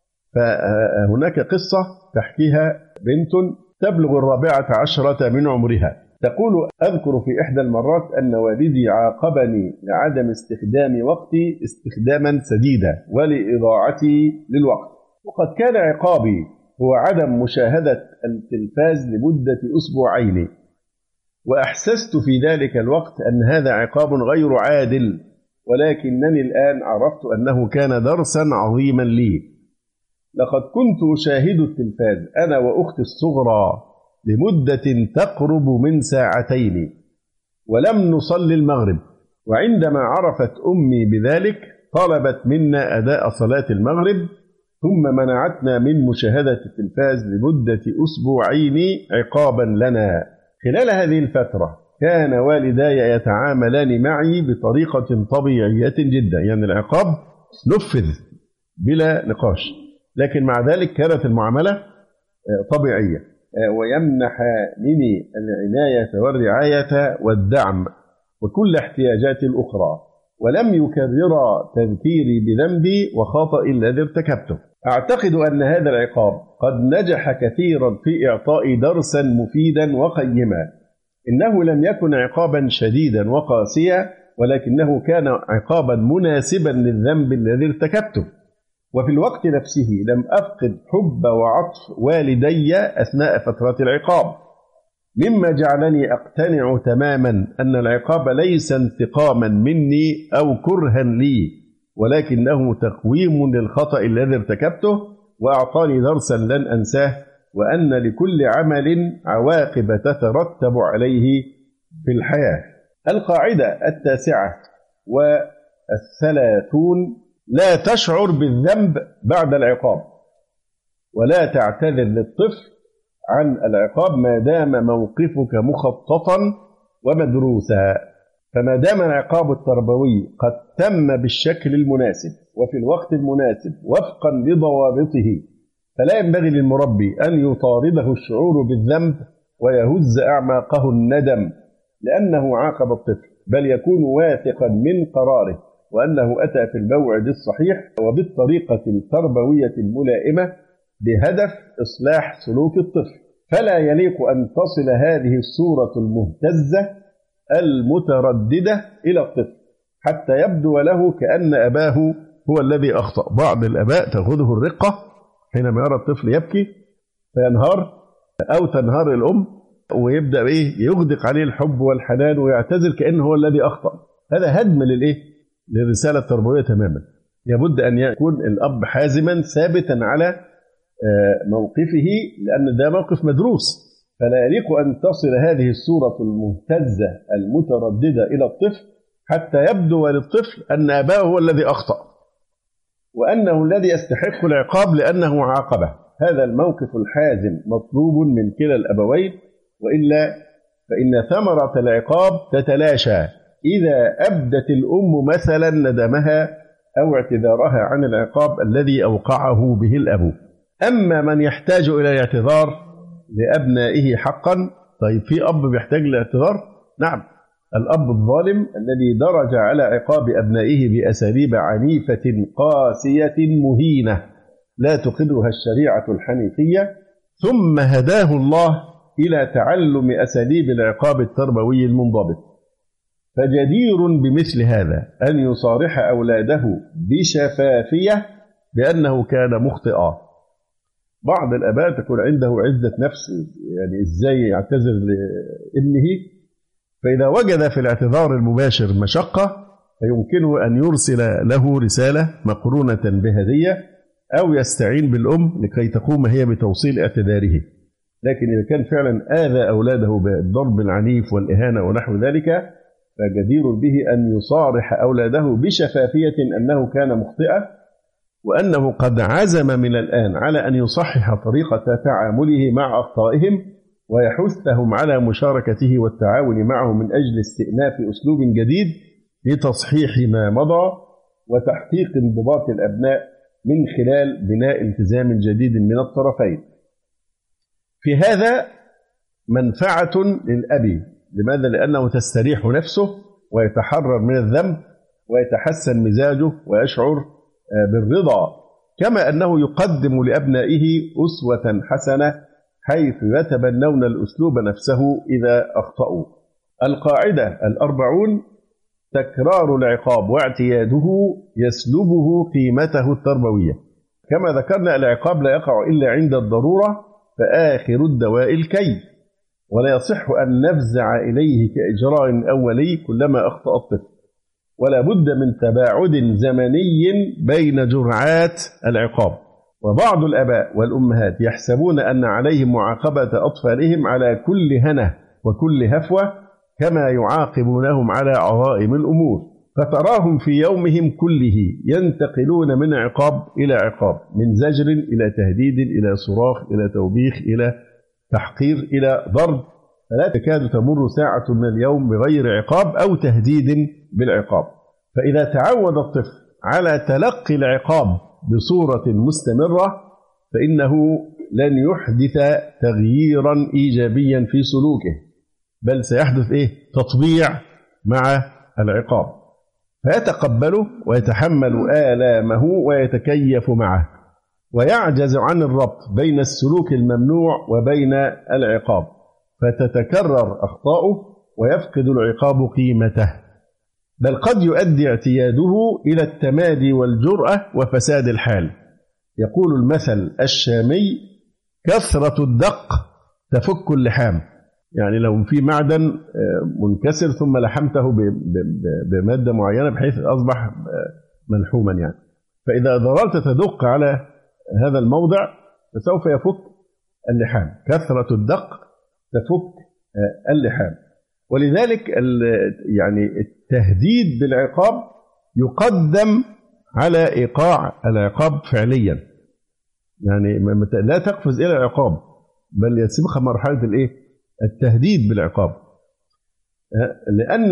فهناك قصة تحكيها بنت تبلغ 14 من عمرها، تقول أذكر في إحدى المرات أن والدي عاقبني لعدم استخدام وقتي استخداما سديدا ولإضاعتي للوقت، وقد كان عقابي هو عدم مشاهدة التلفاز لمدة أسبوعين، وأحسست في ذلك الوقت أن هذا عقاب غير عادل، ولكنني الآن عرفت أنه كان درسا عظيما لي. لقد كنت أشاهد التلفاز أنا وأختي الصغرى لمدة تقرب من 2 ساعات ولم نصلي المغرب، وعندما عرفت أمي بذلك طلبت منا أداء صلاة المغرب ثم منعتنا من مشاهدة التلفاز لمدة أسبوعين عقابا لنا. خلال هذه الفترة كان والداي يتعاملان معي بطريقة طبيعية جدا، يعني العقاب نفذ بلا نقاش، لكن مع ذلك كانت المعاملة طبيعية، ويمنحنني العناية والرعاية والدعم وكل احتياجاتي الأخرى، ولم يكرر تذكيري بذنبي وخطئي الذي ارتكبته. أعتقد أن هذا العقاب قد نجح كثيرا في إعطاء درسا مفيدا وقيما. إنه لم يكن عقابا شديدا وقاسيا، ولكنه كان عقابا مناسبا للذنب الذي ارتكبته. وفي الوقت نفسه لم أفقد حب وعطف والدي أثناء فترة العقاب، مما جعلني أقتنع تماما أن العقاب ليس انتقاما مني أو كرها لي، ولكنه تقويم للخطأ الذي ارتكبته، وأعطاني درسا لن أنساه، وأن لكل عمل عواقب تترتب عليه في الحياة. القاعدة 39 لا تشعر بالذنب بعد العقاب، ولا تعتذر للطفل عن العقاب ما دام موقفك مخططا ومدروسا. فما دام العقاب التربوي قد تم بالشكل المناسب وفي الوقت المناسب وفقا لضوابطه، فلا ينبغي للمربي أن يطارده الشعور بالذنب ويهز أعماقه الندم لأنه عاقب الطفل، بل يكون واثقا من قراره وأنه أتى في الموعد الصحيح وبالطريقة التربوية الملائمة بهدف إصلاح سلوك الطفل. فلا يليق أن تصل هذه الصورة المهتزة المترددة إلى الطفل حتى يبدو له كأن أباه هو الذي أخطأ. بعض الآباء تأخذه الرقة حينما يرى الطفل يبكي فينهار، أو تنهار الأم ويبدأ يغدق عليه الحب والحنان ويعتذر كأنه هو الذي أخطأ. هذا هدم للرسالة التربوية تماما. لابد أن يكون الأب حازما ثابتا على موقفه، لأن ده موقف مدروس. فلا يليق أن تصل هذه الصورة المهتزة المترددة إلى الطفل حتى يبدو للطفل أن أباه هو الذي أخطأ وأنه الذي يستحق العقاب لأنه عاقبه. هذا الموقف الحازم مطلوب من كلا الأبوين، وإلا فإن ثمرة العقاب تتلاشى إذا أبدت الأم مثلا ندمها أو اعتذارها عن العقاب الذي أوقعه به الأب. أما من يحتاج إلى الاعتذار لأبنائه حقا، طيب في أب بيحتاج للاعتذار؟ نعم، الأب الظالم الذي درج على عقاب أبنائه بأساليب عنيفة قاسية مهينة لا تقرها الشريعة الحنيفية، ثم هداه الله إلى تعلم أساليب العقاب التربوي المنضبط، فجدير بمثل هذا أن يصارح أولاده بشفافية بأنه كان مخطئا. بعض الآباء تكون عنده عزة نفس، يعني إزاي يعتذر لابنه، فإذا وجد في الاعتذار المباشر مشقة فيمكنه أن يرسل له رسالة مقرونة بهدية أو يستعين بالأم لكي تقوم هي بتوصيل اعتذاره. لكن إذا كان فعلا آذى أولاده بالضرب العنيف والإهانة ونحو ذلك فجدير به أن يصارح أولاده بشفافية أنه كان مخطئا، وأنه قد عزم من الآن على أن يصحح طريقة تعامله مع أخطائهم ويحثهم على مشاركته والتعاون معه من أجل استئناف أسلوب جديد لتصحيح ما مضى وتحقيق انضباط الأبناء من خلال بناء التزام جديد من الطرفين. في هذا منفعة للأب. لماذا؟ لأنه تستريح نفسه ويتحرر من الذنب ويتحسن مزاجه ويشعر بالرضا، كما أنه يقدم لأبنائه أسوة حسنة حيث يتبنون الأسلوب نفسه إذا أخطأوا. القاعدة 40: تكرار العقاب واعتياده يسلبه قيمته التربوية. كما ذكرنا العقاب لا يقع إلا عند الضرورة فآخر الدواء الكي، ولا يصح أن نفزع إليه كإجراء أولي كلما أخطأ الطفل، ولا بد من تباعد زمني بين جرعات العقاب. وبعض الآباء والأمهات يحسبون أن عليهم معاقبة أطفالهم على كل هنة وكل هفوة كما يعاقبونهم على عظائم الأمور، فتراهم في يومهم كله ينتقلون من عقاب إلى عقاب، من زجر إلى تهديد إلى صراخ إلى توبيخ إلى تحقير إلى ضرب، فلا تكاد تمر ساعة من اليوم بغير عقاب أو تهديد بالعقاب. فإذا تعود الطفل على تلقي العقاب بصورة مستمرة فإنه لن يحدث تغييرا إيجابيا في سلوكه، بل سيحدث تطبيع مع العقاب، فيتقبله ويتحمل آلامه ويتكيف معه، ويعجز عن الربط بين السلوك الممنوع وبين العقاب، فتتكرر أخطاؤه ويفقد العقاب قيمته، بل قد يؤدي اعتياده إلى التمادي والجرأة وفساد الحال. يقول المثل الشامي: كثرة الدق تفك اللحام. يعني لو في معدن منكسر ثم لحمته بمادة معينة بحيث أصبح منحوما، يعني فإذا ظللت تدق على هذا الموضع فسوف يفك اللحام. كثرة الدق تفك اللحام. ولذلك يعني التهديد بالعقاب يقدم على إيقاع العقاب فعليا، يعني لا تقفز إلى العقاب بل يسبقها مرحلة التهديد بالعقاب، لأن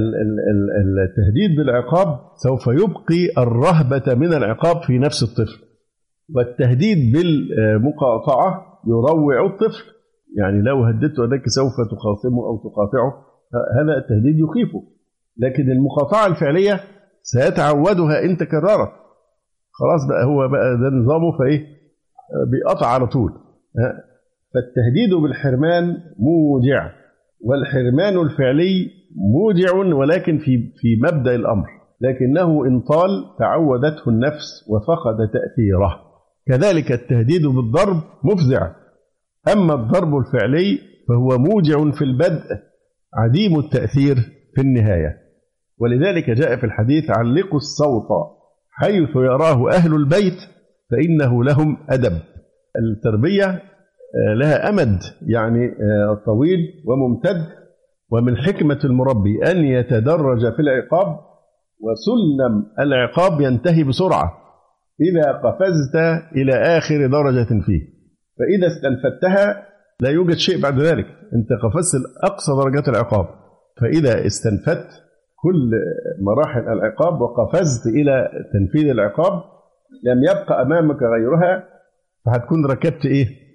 التهديد بالعقاب سوف يبقي الرهبة من العقاب في نفس الطفل، والتهديد بالمقاطعة يروع الطفل. يعني لو هددته أنك سوف تخاصمه أو تقاطعه هذا التهديد يخيفه، لكن المقاطعة الفعلية سيتعودها إن تكررت، خلاص بقى هو بقى ده نظامه بيقطع على طول. فالتهديد بالحرمان موجع، والحرمان الفعلي موجع ولكن في مبدأ الأمر، لكنه إن طال تعودته النفس وفقد تأثيره. كذلك التهديد بالضرب مفزع، أما الضرب الفعلي فهو موجع في البدء عديم التأثير في النهاية. ولذلك جاء في الحديث: علقوا الصوت حيث يراه أهل البيت فإنه لهم أدب. التربية لها أمد يعني طويل وممتد، ومن حكمة المربي أن يتدرج في العقاب، وسلم العقاب ينتهي بسرعة إذا قفزت إلى آخر درجة فيه، فإذا استنفدتها لا يوجد شيء بعد ذلك، أنت قفزت لأقصى درجات العقاب. فإذا استنفدت كل مراحل العقاب وقفزت إلى تنفيذ العقاب لم يبقى أمامك غيرها، فهتكون ركبت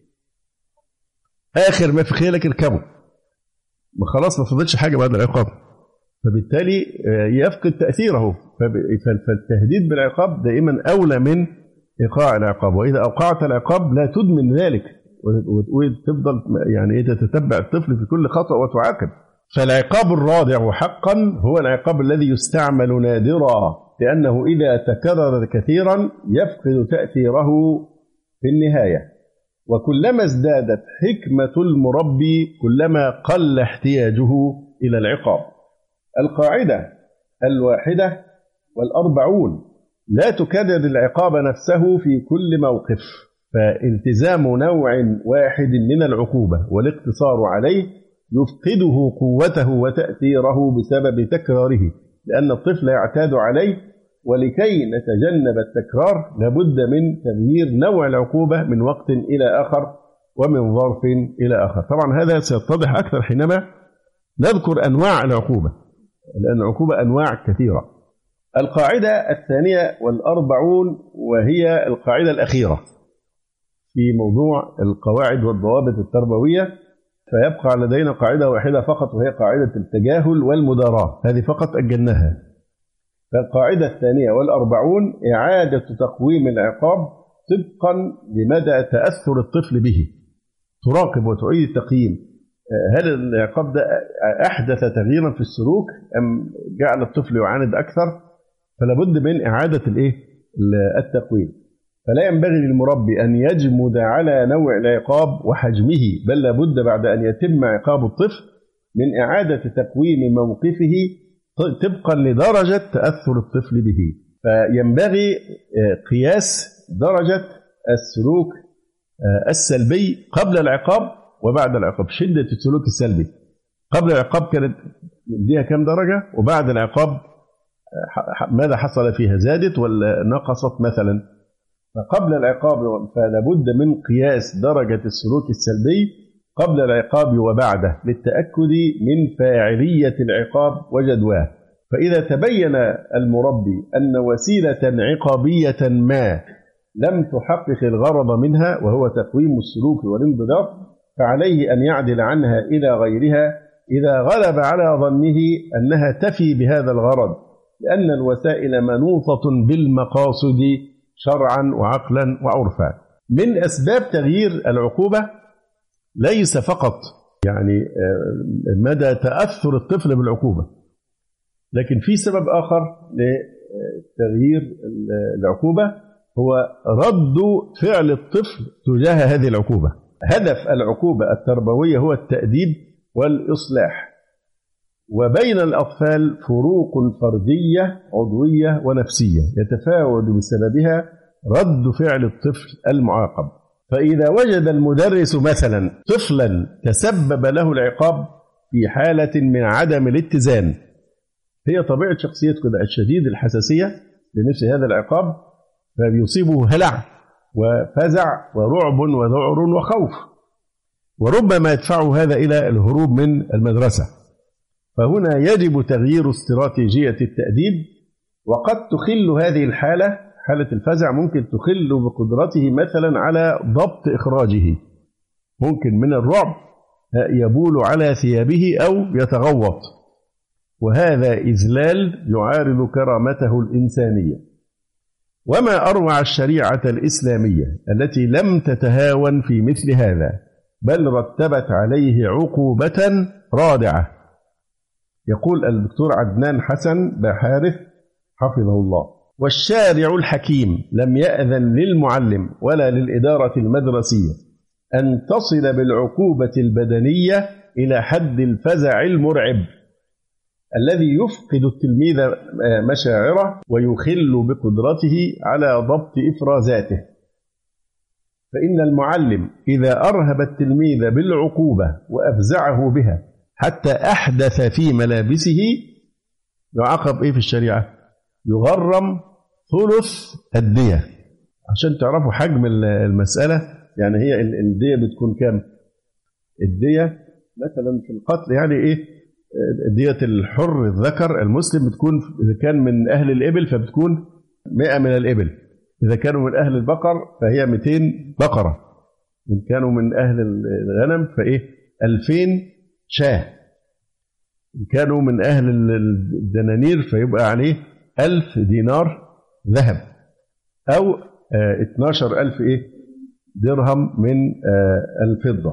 آخر ما في خيالك اركبه، خلاص ما فضلش حاجة بعد العقاب، فبالتالي يفقد تأثيره. فالتهديد بالعقاب دائما أولى من إيقاع العقاب، وإذا أوقعت العقاب لا تدمن ذلك وتفضل يعني تتبع الطفل في كل خطأ وتعاقب. فالعقاب الرادع حقا هو العقاب الذي يستعمل نادرا، لأنه إذا تكرر كثيرا يفقد تأثيره في النهاية. وكلما ازدادت حكمة المربي كلما قل احتياجه إلى العقاب. القاعدة الواحدة والأربعون. لا تكرر العقاب نفسه في كل موقف، فالتزام نوع واحد من العقوبة والاقتصار عليه يفقده قوته وتأثيره بسبب تكراره، لأن الطفل يعتاد عليه. ولكي نتجنب التكرار لابد من تغيير نوع العقوبة من وقت إلى آخر ومن ظرف إلى آخر. طبعا هذا سيتضح أكثر حينما نذكر أنواع العقوبة، لأن العقوبة أنواع كثيرة. القاعدة الثانية والأربعون، وهي القاعدة الأخيرة في موضوع القواعد والضوابط التربوية، فيبقى لدينا قاعدة واحدة فقط، وهي قاعدة التجاهل والمداراة، هذه فقط أجلناها. فالقاعدة الثانية والأربعون إعادة تقويم العقاب طبقا لمدى تأثر الطفل به. تراقب وتعيد التقييم، هل العقاب ده أحدث تغييرا في السلوك أم جعل الطفل يعاند أكثر؟ فلا بد من إعادة التقويم. فلا ينبغي للمربي أن يجمد على نوع العقاب وحجمه، بل لا بد بعد أن يتم عقاب الطفل من إعادة تقويم موقفه طبقا لدرجة تأثر الطفل به. فينبغي قياس درجة السلوك السلبي قبل العقاب وبعد العقاب. شدة السلوك السلبي قبل العقاب كانت نديها كم درجة، وبعد العقاب ماذا حصل فيها، زادت ولا نقصت مثلا. فقبل العقاب فلا بد من قياس درجة السلوك السلبي قبل العقاب وبعده للتأكد من فاعلية العقاب وجدواه. فإذا تبين المربي أن وسيلة عقابية ما لم تحقق الغرض منها، وهو تقويم السلوك والانضباط، فعليه أن يعدل عنها إلى غيرها إذا غلب على ظنه أنها تفي بهذا الغرض، لأن الوسائل منوطة بالمقاصد شرعا وعقلا وعرفا. من أسباب تغيير العقوبة ليس فقط يعني مدى تأثر الطفل بالعقوبة، لكن في سبب آخر لتغيير العقوبة، هو رد فعل الطفل تجاه هذه العقوبة. هدف العقوبة التربوية هو التأديب والإصلاح، وبين الأطفال فروق فردية عضوية ونفسية يتفاوت بسببها رد فعل الطفل المعاقب. فإذا وجد المدرس مثلا طفلا تسبب له العقاب في حالة من عدم الاتزان، هي طبيعة شخصيته كده الشديد الحساسية لنفس هذا العقاب، فبيصيبه هلع وفزع ورعب وذعر وخوف، وربما يدفعه هذا إلى الهروب من المدرسة. فهنا يجب تغيير استراتيجية التأديب، وقد تخل هذه الحالة، حالة الفزع، ممكن تخل بقدرته مثلا على ضبط إخراجه، ممكن من الرعب يبول على ثيابه أو يتغوط، وهذا إذلال يعارض كرامته الإنسانية. وما أروع الشريعة الإسلامية التي لم تتهاون في مثل هذا، بل رتبت عليه عقوبة رادعة. يقول الدكتور عدنان حسن بحارث حفظه الله: والشارع الحكيم لم يأذن للمعلم ولا للإدارة المدرسية أن تصل بالعقوبة البدنية إلى حد الفزع المرعب الذي يفقد التلميذ مشاعره ويخل بقدرته على ضبط إفرازاته. فإن المعلم إذا أرهب التلميذ بالعقوبة وأفزعه بها حتى أحدث في ملابسه، يعاقب إيه في الشريعة؟ يغرم ثلث الدية. عشان تعرفوا حجم المسألة، يعني هي الدية بتكون كام؟ الدية مثلا في القتل يعني إيه؟ دية الحر الذكر المسلم بتكون إذا كان من أهل الإبل فبتكون 100 من الإبل، إذا كانوا من أهل البقر فهي 200 بقرة، إن كانوا من أهل الغنم فإيه 2000 شاة، إن كانوا من أهل الدنانير فيبقى عليه 1000 دينار ذهب، أو 12,000 درهم من الفضة.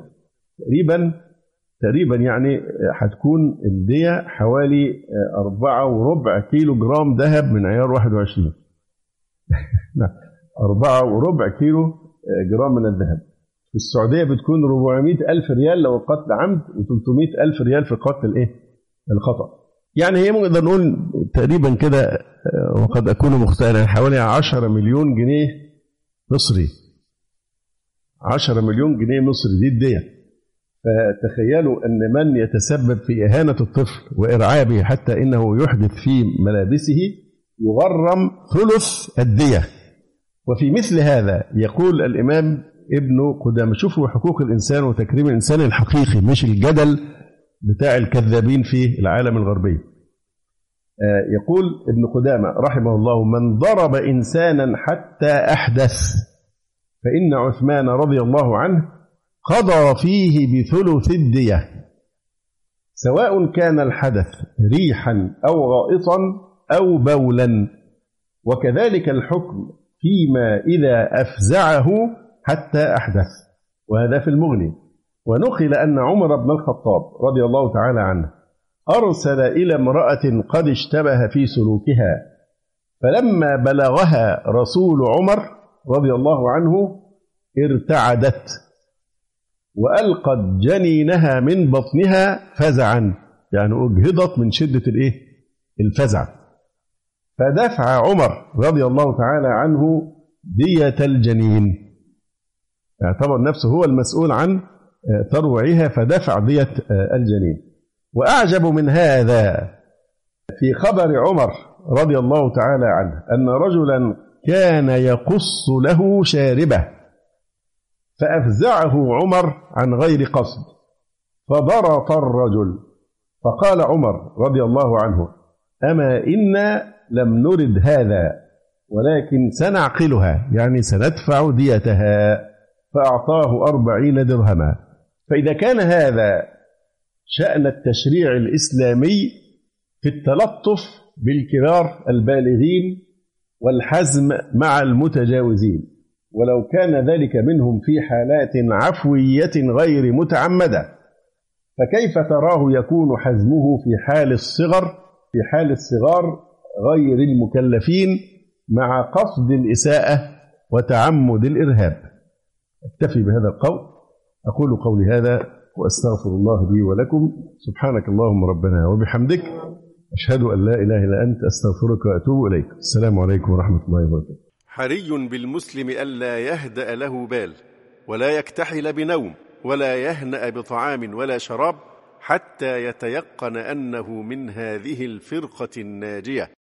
تقريبا يعني هتكون الدية حوالي 4.25 كيلو جرام ذهب من عيار 21. 4.25 كيلو جرام من الذهب. في السعودية بتكون 400,000 ريال لو القتل عمد، و300,000 ريال في القتل الخطأ. يعني هي نقدر نقول تقريبا كده، وقد أكون مختارا، حوالي 10 مليون جنيه مصري. 10 مليون جنيه مصري دي الدية. فتخيلوا أن من يتسبب في إهانة الطفل وإرعابه حتى إنه يحدث في ملابسه يغرم ثلث الدية. وفي مثل هذا يقول الإمام ابن قدامة، شوفوا حقوق الإنسان وتكريم الإنسان الحقيقي، مش الجدل بتاع الكذابين في العالم الغربي. يقول ابن قدامة رحمه الله: من ضرب إنسانا حتى أحدث فإن عثمان رضي الله عنه قضى فيه بثلث الدية، سواء كان الحدث ريحا أو غائطا أو بولا، وكذلك الحكم فيما إذا أفزعه حتى أحدث. وهذا في المغني. ونقل أن عمر بن الخطاب رضي الله تعالى عنه أرسل إلى امرأة قد اشتبه في سلوكها، فلما بلغها رسول عمر رضي الله عنه ارتعدت وألقت جنينها من بطنها فزعا، يعني أجهضت من شدة الفزع. فدفع عمر رضي الله تعالى عنه دية الجنين، يعتبر نفسه هو المسؤول عن ترويعها، فدفع دية الجنين. وأعجب من هذا في خبر عمر رضي الله تعالى عنه أن رجلا كان يقص له شاربه، فأفزعه عمر عن غير قصد فضرط الرجل، فقال عمر رضي الله عنه: أما إنا لم نرد هذا ولكن سنعقلها، يعني سندفع ديتها. فأعطاه 40 درهما. فإذا كان هذا شأن التشريع الإسلامي في التلطف بالكبار البالغين والحزم مع المتجاوزين، ولو كان ذلك منهم في حالات عفوية غير متعمدة، فكيف تراه يكون حزمه في حال الصغار غير المكلفين مع قصد الإساءة وتعمد الإرهاب؟ أكتفي بهذا القول. أقول قولي هذا وأستغفر الله لي ولكم. سبحانك اللهم ربنا وبحمدك، أشهد أن لا إله إلا أنت، أستغفرك وأتوب إليك. السلام عليكم ورحمة الله وبركاته. حري بالمسلم ألا يهدأ له بال، ولا يكتحل بنوم، ولا يهنأ بطعام ولا شراب، حتى يتيقن أنه من هذه الفرقة الناجية.